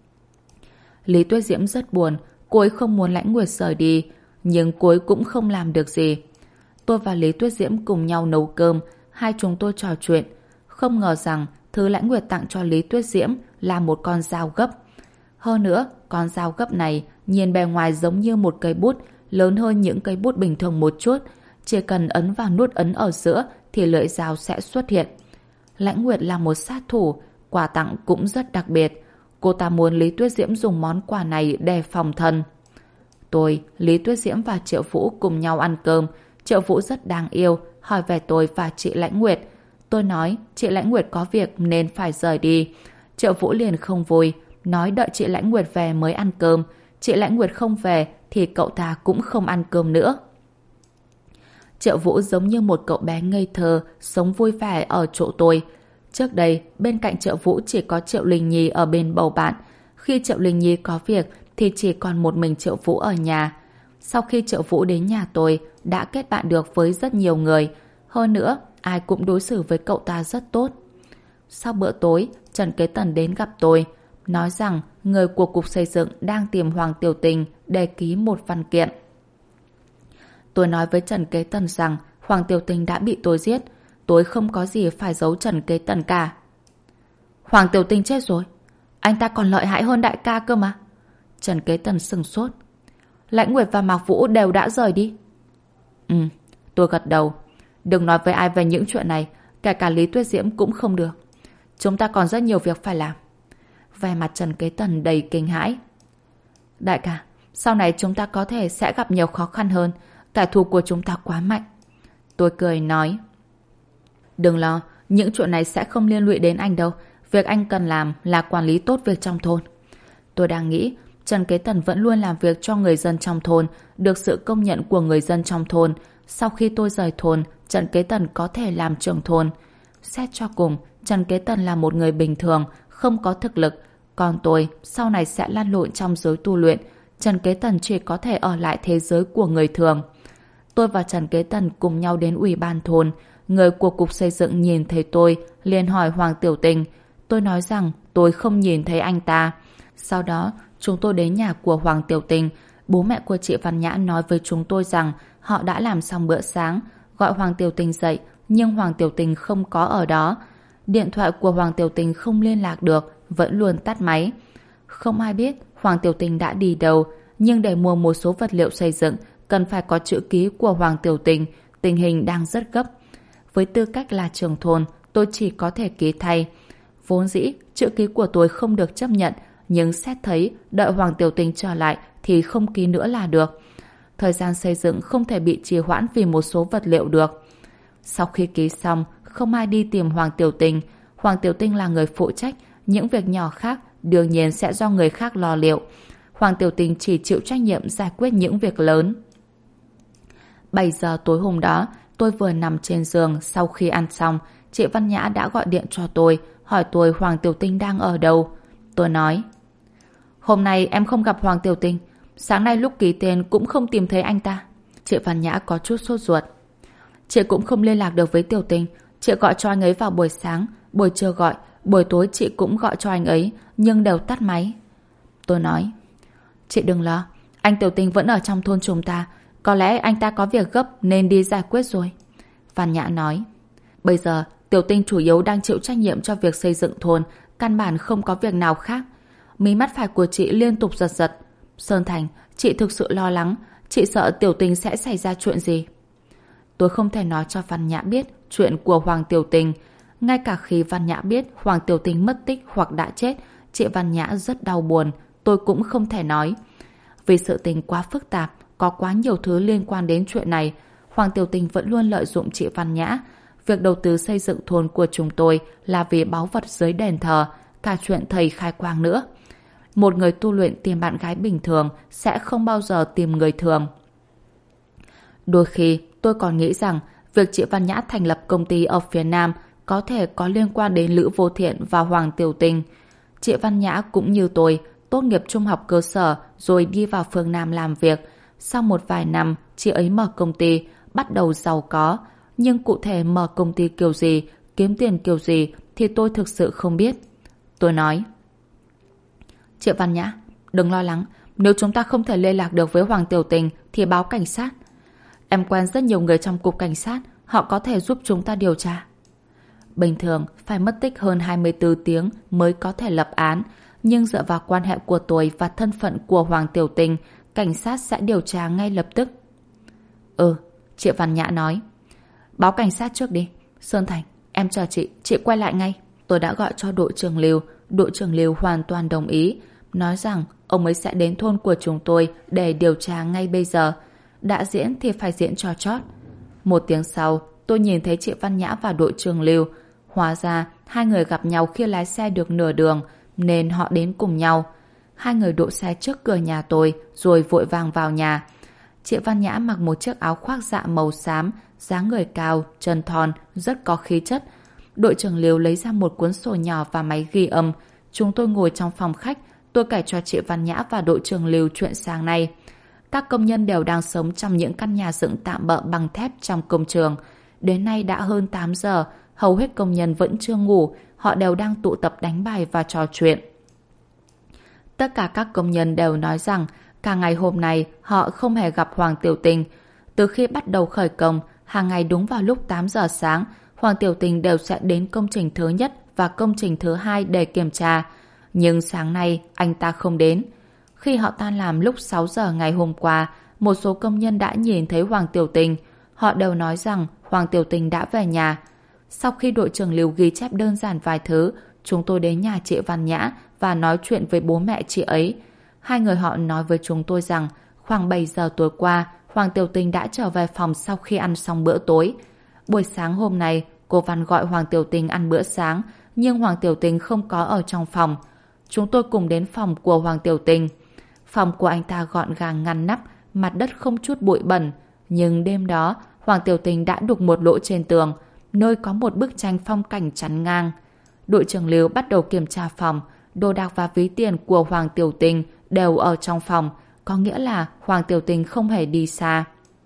Lý Tuyết Diễm rất buồn, cô ấy không muốn Lãnh Nguyệt rời đi, nhưng cô ấy cũng không làm được gì. Tôi và Lý Tuyết Diễm cùng nhau nấu cơm, hai chúng tôi trò chuyện. Không ngờ rằng thứ Lãnh Nguyệt tặng cho Lý Tuyết Diễm là một con dao gấp. Hơn nữa, con dao gấp này nhìn bề ngoài giống như một cây bút, lớn hơn những cây bút bình thường một chút. Chỉ cần ấn vào nút ấn ở giữa thì lưỡi dao sẽ xuất hiện. Lãnh Nguyệt là một sát thủ, quà tặng cũng rất đặc biệt. Cô ta muốn Lý Tuyết Diễm dùng món quà này để phòng thân. Tôi, Lý Tuyết Diễm và Triệu Vũ cùng nhau ăn cơm. Triệu Vũ rất đáng yêu, hỏi về tôi và chị Lãnh Nguyệt. Tôi nói chị Lãnh Nguyệt có việc nên phải rời đi. Triệu Vũ liền không vui, nói đợi chị Lãnh Nguyệt về mới ăn cơm. Chị Lãnh Nguyệt không về thì cậu ta cũng không ăn cơm nữa. Triệu Vũ giống như một cậu bé ngây thơ, sống vui vẻ ở chỗ tôi. Trước đây, bên cạnh Triệu Vũ chỉ có Triệu Linh Nhi ở bên bầu bạn. Khi Triệu Linh Nhi có việc thì chỉ còn một mình Triệu Vũ ở nhà. Sau khi Triệu Vũ đến nhà tôi, đã kết bạn được với rất nhiều người. Hơn nữa, ai cũng đối xử với cậu ta rất tốt. Sau bữa tối, Trần Kế Tần đến gặp tôi, nói rằng người của Cục Xây dựng đang tìm Hoàng Tiểu Tình để ký một văn kiện. Tôi nói với Trần Kế Tần rằng Hoàng Tiểu Tình đã bị tôi giết. Tôi không có gì phải giấu Trần Kế Tần cả. Hoàng Tiểu Tình chết rồi? Anh ta còn lợi hại hơn đại ca cơ mà. Trần Kế Tần sừng sốt. Lãnh Nguyệt và Mạc Vũ đều đã rời đi. Tôi gật đầu. Đừng nói với ai về những chuyện này, kể cả Lý Tuyết Diễm cũng không được. Chúng ta còn rất nhiều việc phải làm. Vẻ mặt Trần Kế Tần đầy kinh hãi. Đại ca, sau này chúng ta có thể sẽ gặp nhiều khó khăn hơn. Kẻ thù của chúng ta quá mạnh. Tôi cười nói. Đừng lo, những chuyện này sẽ không liên lụy đến anh đâu. Việc anh cần làm là quản lý tốt việc trong thôn. Tôi đang nghĩ, Trần Kế Tần vẫn luôn làm việc cho người dân trong thôn, được sự công nhận của người dân trong thôn. Sau khi tôi rời thôn, Trần Kế Tần có thể làm trưởng thôn. Xét cho cùng, Trần Kế Tần là một người bình thường, không có thực lực. Còn tôi, sau này sẽ lăn lộn trong giới tu luyện. Trần Kế Tần chỉ có thể ở lại thế giới của người thường. Tôi và Trần Kế Tần cùng nhau đến ủy ban thôn. Người của cục xây dựng nhìn thấy tôi, liền hỏi Hoàng Tiểu Tình. Tôi nói rằng tôi không nhìn thấy anh ta. Sau đó, chúng tôi đến nhà của Hoàng Tiểu Tình. Bố mẹ của chị Văn Nhã nói với chúng tôi rằng họ đã làm xong bữa sáng, gọi Hoàng Tiểu Tình dậy, nhưng Hoàng Tiểu Tình không có ở đó. Điện thoại của Hoàng Tiểu Tình không liên lạc được, vẫn luôn tắt máy. Không ai biết Hoàng Tiểu Tình đã đi đâu, nhưng để mua một số vật liệu xây dựng cần phải có chữ ký của Hoàng Tiểu Tình, tình hình đang rất gấp. Với tư cách là trưởng thôn, tôi chỉ có thể ký thay. Vốn dĩ, chữ ký của tôi không được chấp nhận, nhưng xét thấy đợi Hoàng Tiểu Tình trở lại thì không ký nữa là được. Thời gian xây dựng không thể bị trì hoãn vì một số vật liệu được. Sau khi ký xong, không ai đi tìm Hoàng Tiểu Tình. Hoàng Tiểu Tình là người phụ trách, những việc nhỏ khác đương nhiên sẽ do người khác lo liệu. Hoàng Tiểu Tình chỉ chịu trách nhiệm giải quyết những việc lớn. 7 giờ tối hôm đó, tôi vừa nằm trên giường sau khi ăn xong, chị Văn Nhã đã gọi điện cho tôi, hỏi tôi Hoàng Tiểu Tình đang ở đâu. Tôi nói, hôm nay em không gặp Hoàng Tiểu Tình, sáng nay lúc ký tên cũng không tìm thấy anh ta. Chị Văn Nhã có chút sốt ruột. Chị cũng không liên lạc được với Tiểu Tình, chị gọi cho anh ấy vào buổi sáng, buổi trưa gọi, buổi tối chị cũng gọi cho anh ấy, nhưng đều tắt máy. Tôi nói, chị đừng lo, anh Tiểu Tình vẫn ở trong thôn chúng ta, có lẽ anh ta có việc gấp nên đi giải quyết rồi. Văn Nhã nói, bây giờ Tiểu Tình chủ yếu đang chịu trách nhiệm cho việc xây dựng thôn, căn bản không có việc nào khác. Mí mắt phải của chị liên tục giật giật. Sơn Thành, chị thực sự lo lắng, chị sợ Tiểu Tình sẽ xảy ra chuyện gì. Tôi không thể nói cho Văn Nhã biết chuyện của Hoàng Tiểu Tình. Ngay cả khi Văn Nhã biết Hoàng Tiểu Tình mất tích hoặc đã chết, chị Văn Nhã rất đau buồn, tôi cũng không thể nói. Vì sự tình quá phức tạp, có quá nhiều thứ liên quan đến chuyện này, Hoàng Tiểu Tình vẫn luôn lợi dụng chị Văn Nhã. Việc đầu tư xây dựng thôn của chúng tôi là vì báu vật dưới đền thờ, cả chuyện thầy khai quang nữa. Một người tu luyện tìm bạn gái bình thường sẽ không bao giờ tìm người thường. Đôi khi tôi còn nghĩ rằng việc chị Văn Nhã thành lập công ty ở phía Nam có thể có liên quan đến Lữ Vô Thiện và Hoàng Tiểu Tình. Chị Văn Nhã cũng như tôi, tốt nghiệp trung học cơ sở rồi đi vào phương Nam làm việc. Sau một vài năm, chị ấy mở công ty, bắt đầu giàu có. Nhưng cụ thể mở công ty kiểu gì, kiếm tiền kiểu gì thì tôi thực sự không biết. Tôi nói, chị Văn Nhã, đừng lo lắng, nếu chúng ta không thể liên lạc được với Hoàng Tiểu Tình thì báo cảnh sát. Em quen rất nhiều người trong cục cảnh sát, họ có thể giúp chúng ta điều tra. Bình thường phải mất tích hơn 24 tiếng mới có thể lập án, nhưng dựa vào quan hệ của tôi và thân phận của Hoàng Tiểu Tình, cảnh sát sẽ điều tra ngay lập tức. Chị Văn Nhã nói. Báo cảnh sát trước đi. Sơn Thành, em chờ chị quay lại ngay. Tôi đã gọi cho đội trưởng Lưu hoàn toàn đồng ý, nói rằng ông ấy sẽ đến thôn của chúng tôi để điều tra ngay bây giờ. Đã diễn thì phải diễn cho chót. 1 tiếng sau, tôi nhìn thấy chị Văn Nhã và đội trưởng Lưu. Hóa ra, hai người gặp nhau khi lái xe được nửa đường, nên họ đến cùng nhau. Hai người đỗ xe trước cửa nhà tôi, rồi vội vàng vào nhà. Chị Văn Nhã mặc một chiếc áo khoác dạ màu xám, dáng người cao, chân thon, rất có khí chất. Đội trưởng Lưu lấy ra một cuốn sổ nhỏ và máy ghi âm. Chúng tôi ngồi trong phòng khách, tôi kể cho chị Văn Nhã và đội trưởng Lưu chuyện sáng nay. Các công nhân đều đang sống trong những căn nhà dựng tạm bợ bằng thép trong công trường. Đến nay đã hơn 8 giờ, hầu hết công nhân vẫn chưa ngủ, họ đều đang tụ tập đánh bài và trò chuyện. Tất cả các công nhân đều nói rằng cả ngày hôm nay họ không hề gặp Hoàng Tiểu Tình. Từ khi bắt đầu khởi công, hàng ngày đúng vào lúc 8 giờ sáng, Hoàng Tiểu Tình đều sẽ đến công trình thứ nhất và công trình thứ hai để kiểm tra. Nhưng sáng nay anh ta không đến. Khi họ tan làm lúc 6 giờ ngày hôm qua, một số công nhân đã nhìn thấy Hoàng Tiểu Tình. Họ đều nói rằng Hoàng Tiểu Tình đã về nhà. Sau khi đội trưởng Lưu ghi chép đơn giản vài thứ, chúng tôi đến nhà chị Văn Nhã và nói chuyện với bố mẹ chị ấy. Hai người họ nói với chúng tôi rằng khoảng 7 giờ tối qua, Hoàng Tiểu Tình đã trở về phòng sau khi ăn xong bữa tối. Buổi sáng hôm nay, cô Văn gọi Hoàng Tiểu Tình ăn bữa sáng, nhưng Hoàng Tiểu Tình không có ở trong phòng. chúng tôi cùng đến phòng của Hoàng Tiểu Tình. Phòng của anh ta gọn gàng ngăn nắp, mặt đất không chút bụi bẩn. Nhưng đêm đó, Hoàng Tiểu Tình đã đục một lỗ trên tường, nơi có một bức tranh phong cảnh chắn ngang. Đội trưởng Lưu bắt đầu kiểm tra phòng. Đồ đạc và ví tiền của Hoàng Tiểu Tình đều ở trong phòng, có nghĩa là Hoàng Tiểu Tình không hề đi xa.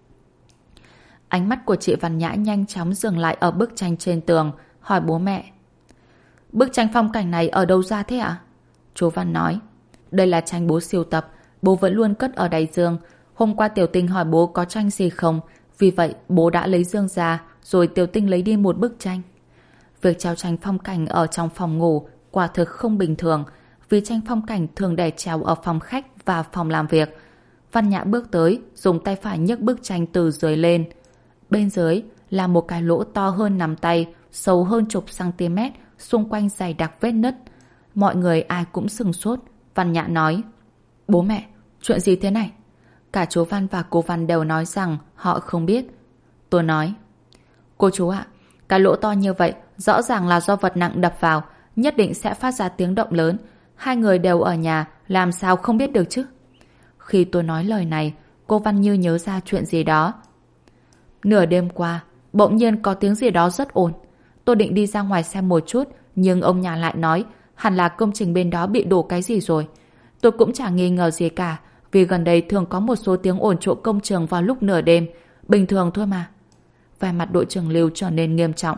Ánh mắt của chị Văn Nhã nhanh chóng dừng lại ở bức tranh trên tường, hỏi bố mẹ. Bức tranh phong cảnh này ở đâu ra thế ạ? Chú Văn nói, đây là tranh bố sưu tập, bố vẫn luôn cất ở đáy giường. Hôm qua Tiểu Tình hỏi bố có tranh gì không, vì vậy bố đã lấy giường ra, rồi Tiểu Tình lấy đi một bức tranh. Việc treo tranh phong cảnh ở trong phòng ngủ quả thực không bình thường, vì tranh phong cảnh thường để treo ở phòng khách và phòng làm việc. Văn Nhã bước tới, dùng tay phải nhấc bức tranh từ dưới lên. Bên dưới là một cái lỗ to hơn nắm tay, sâu hơn chục cm, xung quanh dày đặc vết nứt. Mọi người ai cũng sửng sốt. Văn Nhã nói, bố mẹ, chuyện gì thế này? Cả chú Văn và cô Văn đều nói rằng họ không biết. Tôi nói, cô chú ạ, cái lỗ to như vậy rõ ràng là do vật nặng đập vào, nhất định sẽ phát ra tiếng động lớn. Hai người đều ở nhà, làm sao không biết được chứ? Khi tôi nói lời này, cô Văn như nhớ ra chuyện gì đó. Nửa đêm qua, bỗng nhiên có tiếng gì đó rất ồn. Tôi định đi ra ngoài xem một chút, nhưng ông nhà lại nói hẳn là công trình bên đó bị đổ cái gì rồi. Tôi cũng chả nghi ngờ gì cả, vì gần đây thường có một số tiếng ồn chỗ công trường vào lúc nửa đêm. Bình thường thôi mà. Vẻ mặt đội trưởng Lưu trở nên nghiêm trọng.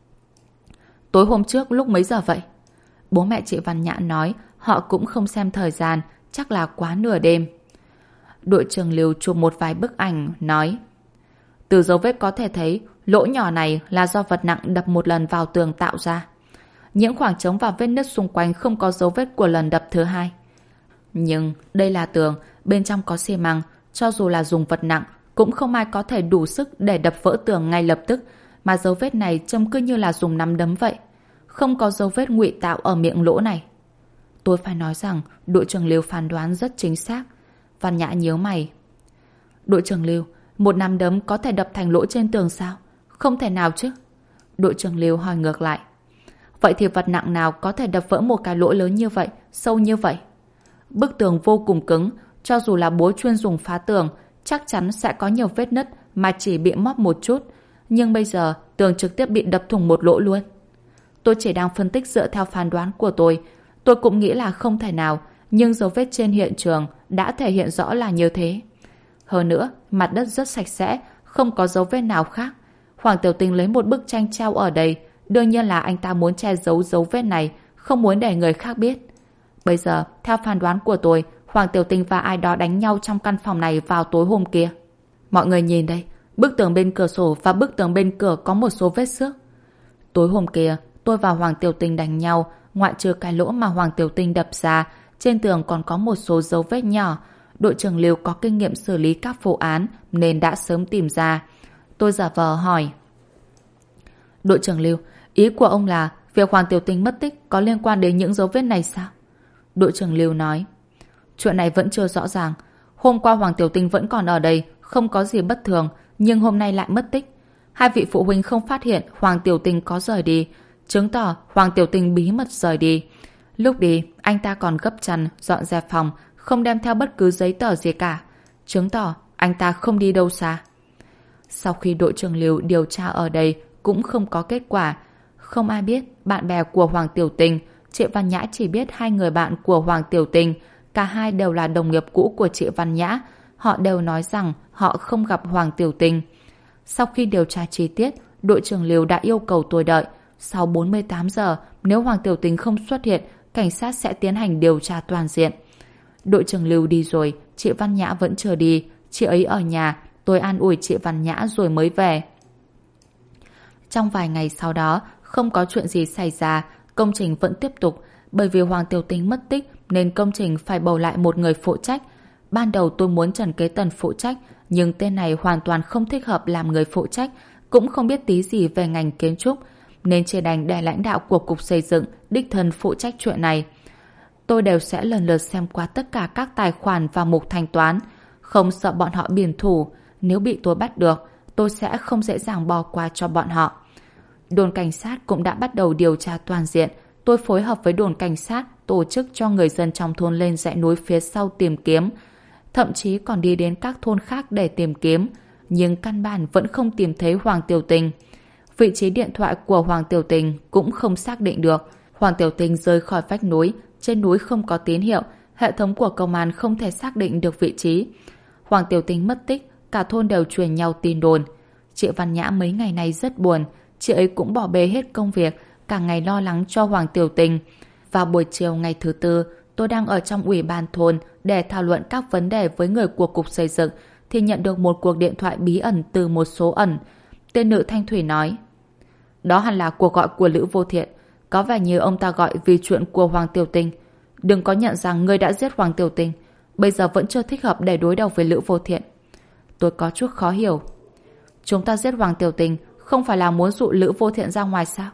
Tối hôm trước lúc mấy giờ vậy? Bố mẹ chị Văn Nhã nói họ cũng không xem thời gian, chắc là quá nửa đêm. Đội trưởng Lưu chụp một vài bức ảnh, nói, từ dấu vết có thể thấy lỗ nhỏ này là do vật nặng đập một lần vào tường tạo ra. Những khoảng trống và vết nứt xung quanh không có dấu vết của lần đập thứ hai. Nhưng đây là tường, bên trong có xi măng, cho dù là dùng vật nặng cũng không ai có thể đủ sức để đập vỡ tường ngay lập tức, mà dấu vết này trông cứ như là dùng nắm đấm vậy. Không có dấu vết ngụy tạo ở miệng lỗ này. Tôi phải nói rằng đội trưởng Lưu phán đoán rất chính xác. Văn Nhã nhíu mày. Đội trưởng Lưu, một nắm đấm có thể đập thành lỗ trên tường sao? Không thể nào chứ? Đội trưởng Lưu hỏi ngược lại. Vậy thì vật nặng nào có thể đập vỡ một cái lỗ lớn như vậy, sâu như vậy? Bức tường vô cùng cứng, cho dù là bố chuyên dùng phá tường, chắc chắn sẽ có nhiều vết nứt mà chỉ bị móp một chút. Nhưng bây giờ tường trực tiếp bị đập thủng một lỗ luôn. Tôi chỉ đang phân tích dựa theo phán đoán của tôi. Tôi cũng nghĩ là không thể nào, nhưng dấu vết trên hiện trường đã thể hiện rõ là như thế. Hơn nữa, mặt đất rất sạch sẽ, không có dấu vết nào khác. Hoàng Tiểu Tình lấy một bức tranh treo ở đây, đương nhiên là anh ta muốn che giấu dấu vết này, không muốn để người khác biết. Bây giờ, theo phán đoán của tôi, Hoàng Tiểu Tình và ai đó đánh nhau trong căn phòng này vào tối hôm kia. Mọi người nhìn đây, bức tường bên cửa sổ và bức tường bên cửa có một số vết xước. Tối hôm kia, tôi và Hoàng Tiểu Tình đánh nhau, ngoại trừ cái lỗ mà Hoàng Tiểu Tình đập ra, trên tường còn có một số dấu vết nhỏ. Đội trưởng Lưu có kinh nghiệm xử lý các vụ án nên đã sớm tìm ra. Tôi giả vờ hỏi. Đội trưởng Lưu, ý của ông là việc Hoàng Tiểu Tình mất tích có liên quan đến những dấu vết này sao? Đội trưởng Lưu nói, chuyện này vẫn chưa rõ ràng. Hôm qua Hoàng Tiểu Tình vẫn còn ở đây, không có gì bất thường, nhưng hôm nay lại mất tích. Hai vị phụ huynh không phát hiện Hoàng Tiểu Tình có rời đi, chứng tỏ Hoàng Tiểu Tình bí mật rời đi. Lúc đi, anh ta còn gấp chăn, dọn dẹp phòng, không đem theo bất cứ giấy tờ gì cả, chứng tỏ anh ta không đi đâu xa. Sau khi đội trưởng Lưu điều tra ở đây cũng không có kết quả. Không ai biết bạn bè của Hoàng Tiểu Tình. Chị Văn Nhã chỉ biết hai người bạn của Hoàng Tiểu Tình. Cả hai đều là đồng nghiệp cũ của chị Văn Nhã. Họ đều nói rằng họ không gặp Hoàng Tiểu Tình. Sau khi điều tra chi tiết, đội trưởng Lưu đã yêu cầu tôi đợi. Sau 48 giờ, nếu Hoàng Tiểu Tình không xuất hiện, cảnh sát sẽ tiến hành điều tra toàn diện. Đội trưởng Lưu đi rồi, chị Văn Nhã vẫn chưa đi. Chị ấy ở nhà, tôi an ủi chị Văn Nhã rồi mới về. Trong vài ngày sau đó, không có chuyện gì xảy ra, công trình vẫn tiếp tục. Bởi vì Hoàng Tiểu Tình mất tích nên công trình phải bầu lại một người phụ trách. Ban đầu tôi muốn Trần Kế Tần phụ trách, nhưng tên này hoàn toàn không thích hợp làm người phụ trách, cũng không biết tí gì về ngành kiến trúc, nên chỉ đành để lãnh đạo của Cục Xây dựng đích thân phụ trách chuyện này. Tôi đều sẽ lần lượt xem qua tất cả các tài khoản và mục thanh toán, không sợ bọn họ biển thủ. Nếu bị tôi bắt được, tôi sẽ không dễ dàng bỏ qua cho bọn họ. Đồn cảnh sát cũng đã bắt đầu điều tra toàn diện. tôi phối hợp với đồn cảnh sát tổ chức cho người dân trong thôn lên dãy núi phía sau tìm kiếm. Thậm chí còn đi đến các thôn khác để tìm kiếm. Nhưng căn bản vẫn không tìm thấy Hoàng Tiểu Tình. Vị trí điện thoại của Hoàng Tiểu Tình cũng không xác định được. Hoàng Tiểu Tình rơi khỏi vách núi, trên núi không có tín hiệu, hệ thống của công an không thể xác định được vị trí. Hoàng Tiểu Tình mất tích, cả thôn đều truyền nhau tin đồn. Chị Văn Nhã mấy ngày nay rất buồn, chị ấy cũng bỏ bê hết công việc, cả ngày lo lắng cho Hoàng Tiểu Tình. Vào buổi chiều ngày thứ Tư, tôi đang ở trong ủy ban thôn để thảo luận các vấn đề với người của cục xây dựng, thì nhận được một cuộc điện thoại bí ẩn từ một số ẩn. Tên nữ Thanh Thủy nói: đó hẳn là cuộc gọi của Lữ Vô Thiện. Có vẻ như ông ta gọi vì chuyện của Hoàng Tiểu Tình. Đừng có nhận rằng ngươi đã giết Hoàng Tiểu Tình. Bây giờ vẫn chưa thích hợp để đối đầu với Lữ Vô Thiện. Tôi có chút khó hiểu. Chúng ta giết Hoàng Tiểu Tình không phải là muốn dụ Lữ Vô Thiện ra ngoài sao?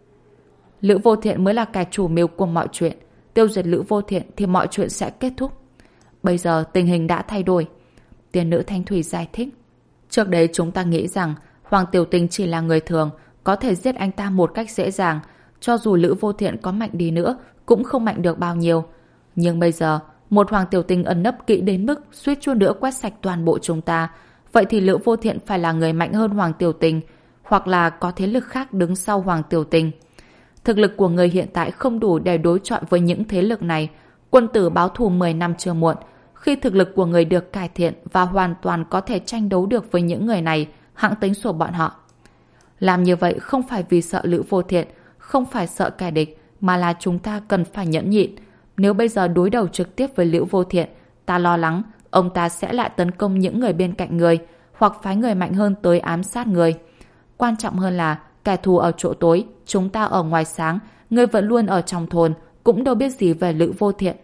Lữ Vô Thiện mới là kẻ chủ mưu của mọi chuyện. Tiêu diệt Lữ Vô Thiện thì mọi chuyện sẽ kết thúc. Bây giờ tình hình đã thay đổi. Tiên nữ Thanh Thủy giải thích. Trước đây chúng ta nghĩ rằng Hoàng Tiểu Tình chỉ là người thường, có thể giết anh ta một cách dễ dàng. Cho dù Lữ Vô Thiện có mạnh đi nữa cũng không mạnh được bao nhiêu. Nhưng bây giờ một Hoàng Tiểu Tình ẩn nấp kỹ đến mức suýt chút nữa quét sạch toàn bộ chúng ta. Vậy thì Lữ Vô Thiện phải là người mạnh hơn Hoàng Tiểu Tình, hoặc là có thế lực khác đứng sau Hoàng Tiểu Tình. Thực lực của người hiện tại không đủ để đối chọi với những thế lực này. Quân tử báo thù 10 năm chưa muộn. Khi thực lực của người được cải thiện và hoàn toàn có thể tranh đấu được với những người này, hãng tính sổ bọn họ. Làm như vậy không phải vì sợ Lữ Vô Thiện, không phải sợ kẻ địch, mà là chúng ta cần phải nhẫn nhịn. Nếu bây giờ đối đầu trực tiếp với Lữ Vô Thiện, ta lo lắng ông ta sẽ lại tấn công những người bên cạnh người, hoặc phái người mạnh hơn tới ám sát người. Quan trọng hơn là kẻ thù ở chỗ tối, chúng ta ở ngoài sáng, người vẫn luôn ở trong thôn, cũng đâu biết gì về Lữ Vô Thiện.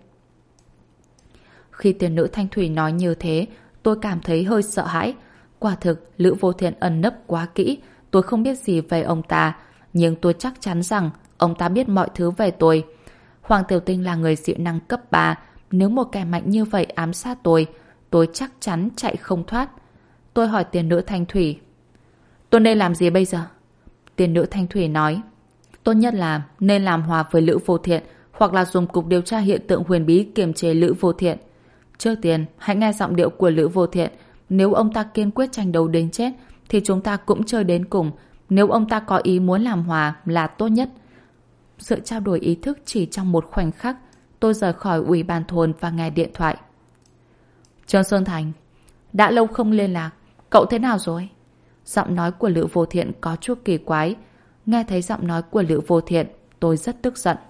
Khi tiên nữ Thanh Thủy nói như thế, tôi cảm thấy hơi sợ hãi. Quả thực, Lữ Vô Thiện ẩn nấp quá kỹ, tôi không biết gì về ông ta, nhưng tôi chắc chắn rằng ông ta biết mọi thứ về tôi. Hoàng Tiểu Tình là người dị năng cấp 3, nếu một kẻ mạnh như vậy ám sát tôi chắc chắn chạy không thoát. Tôi hỏi tiên nữ Thanh Thủy, tôi nên làm gì bây giờ? Tiên nữ Thanh Thủy nói, tốt nhất là nên làm hòa với Lữ Vô Thiện, hoặc là dùng cục điều tra hiện tượng huyền bí kiềm chế Lữ Vô Thiện. Trước tiên, hãy nghe giọng điệu của Lữ Vô Thiện. Nếu ông ta kiên quyết tranh đấu đến chết, thì chúng ta cũng chơi đến cùng. Nếu ông ta có ý muốn làm hòa là tốt nhất. Sự trao đổi ý thức chỉ trong một khoảnh khắc, tôi rời khỏi ủy ban thôn và nghe điện thoại. Trương Sơn Thành, đã lâu không liên lạc, cậu thế nào rồi? Giọng nói của Lữ Vô Thiện có chút kỳ quái. Nghe thấy giọng nói của Lữ Vô Thiện, tôi rất tức giận.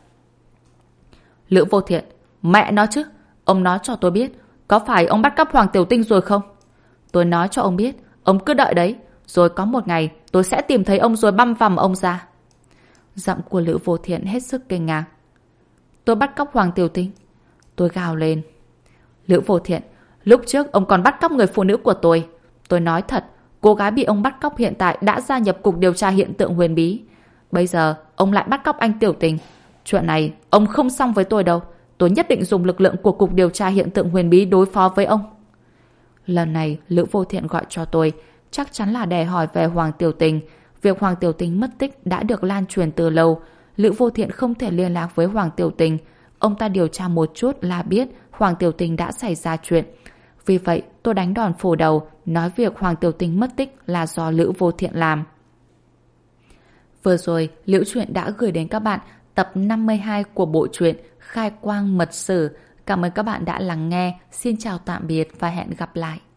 Lữ Vô Thiện, mẹ nó chứ, ông nói cho tôi biết, có phải ông bắt cóc Hoàng Tiểu Tinh rồi không? Tôi nói cho ông biết, ông cứ đợi đấy, rồi có một ngày tôi sẽ tìm thấy ông rồi băm vằm ông ra. Giọng của Lữ Vô Thiện hết sức kinh ngạc. Tôi bắt cóc Hoàng Tiểu Tinh? Tôi gào lên. Lữ Vô Thiện, lúc trước ông còn bắt cóc người phụ nữ của tôi. Tôi nói thật, cô gái bị ông bắt cóc hiện tại đã gia nhập cục điều tra hiện tượng huyền bí. Bây giờ ông lại bắt cóc anh Tiểu Tình. Chuyện này ông không xong với tôi đâu. Tôi nhất định dùng lực lượng của cục điều tra hiện tượng huyền bí đối phó với ông. Lần này Lữ Vô Thiện gọi cho tôi, chắc chắn là để hỏi về Hoàng Tiểu Tình. Việc Hoàng Tiểu Tình mất tích đã được lan truyền từ lâu. Lữ Vô Thiện không thể liên lạc với Hoàng Tiểu Tình. Ông ta điều tra một chút là biết Hoàng Tiểu Tình đã xảy ra chuyện. Vì vậy tôi đánh đòn phủ đầu, nói việc Hoàng Tiểu Tình mất tích là do Lữ Vô Thiện làm. Vừa rồi Liễu Chuyện đã gửi đến các bạn tập 52 của bộ truyện Khai Quang Mật Sử. Cảm ơn các bạn đã lắng nghe. Xin chào tạm biệt và hẹn gặp lại.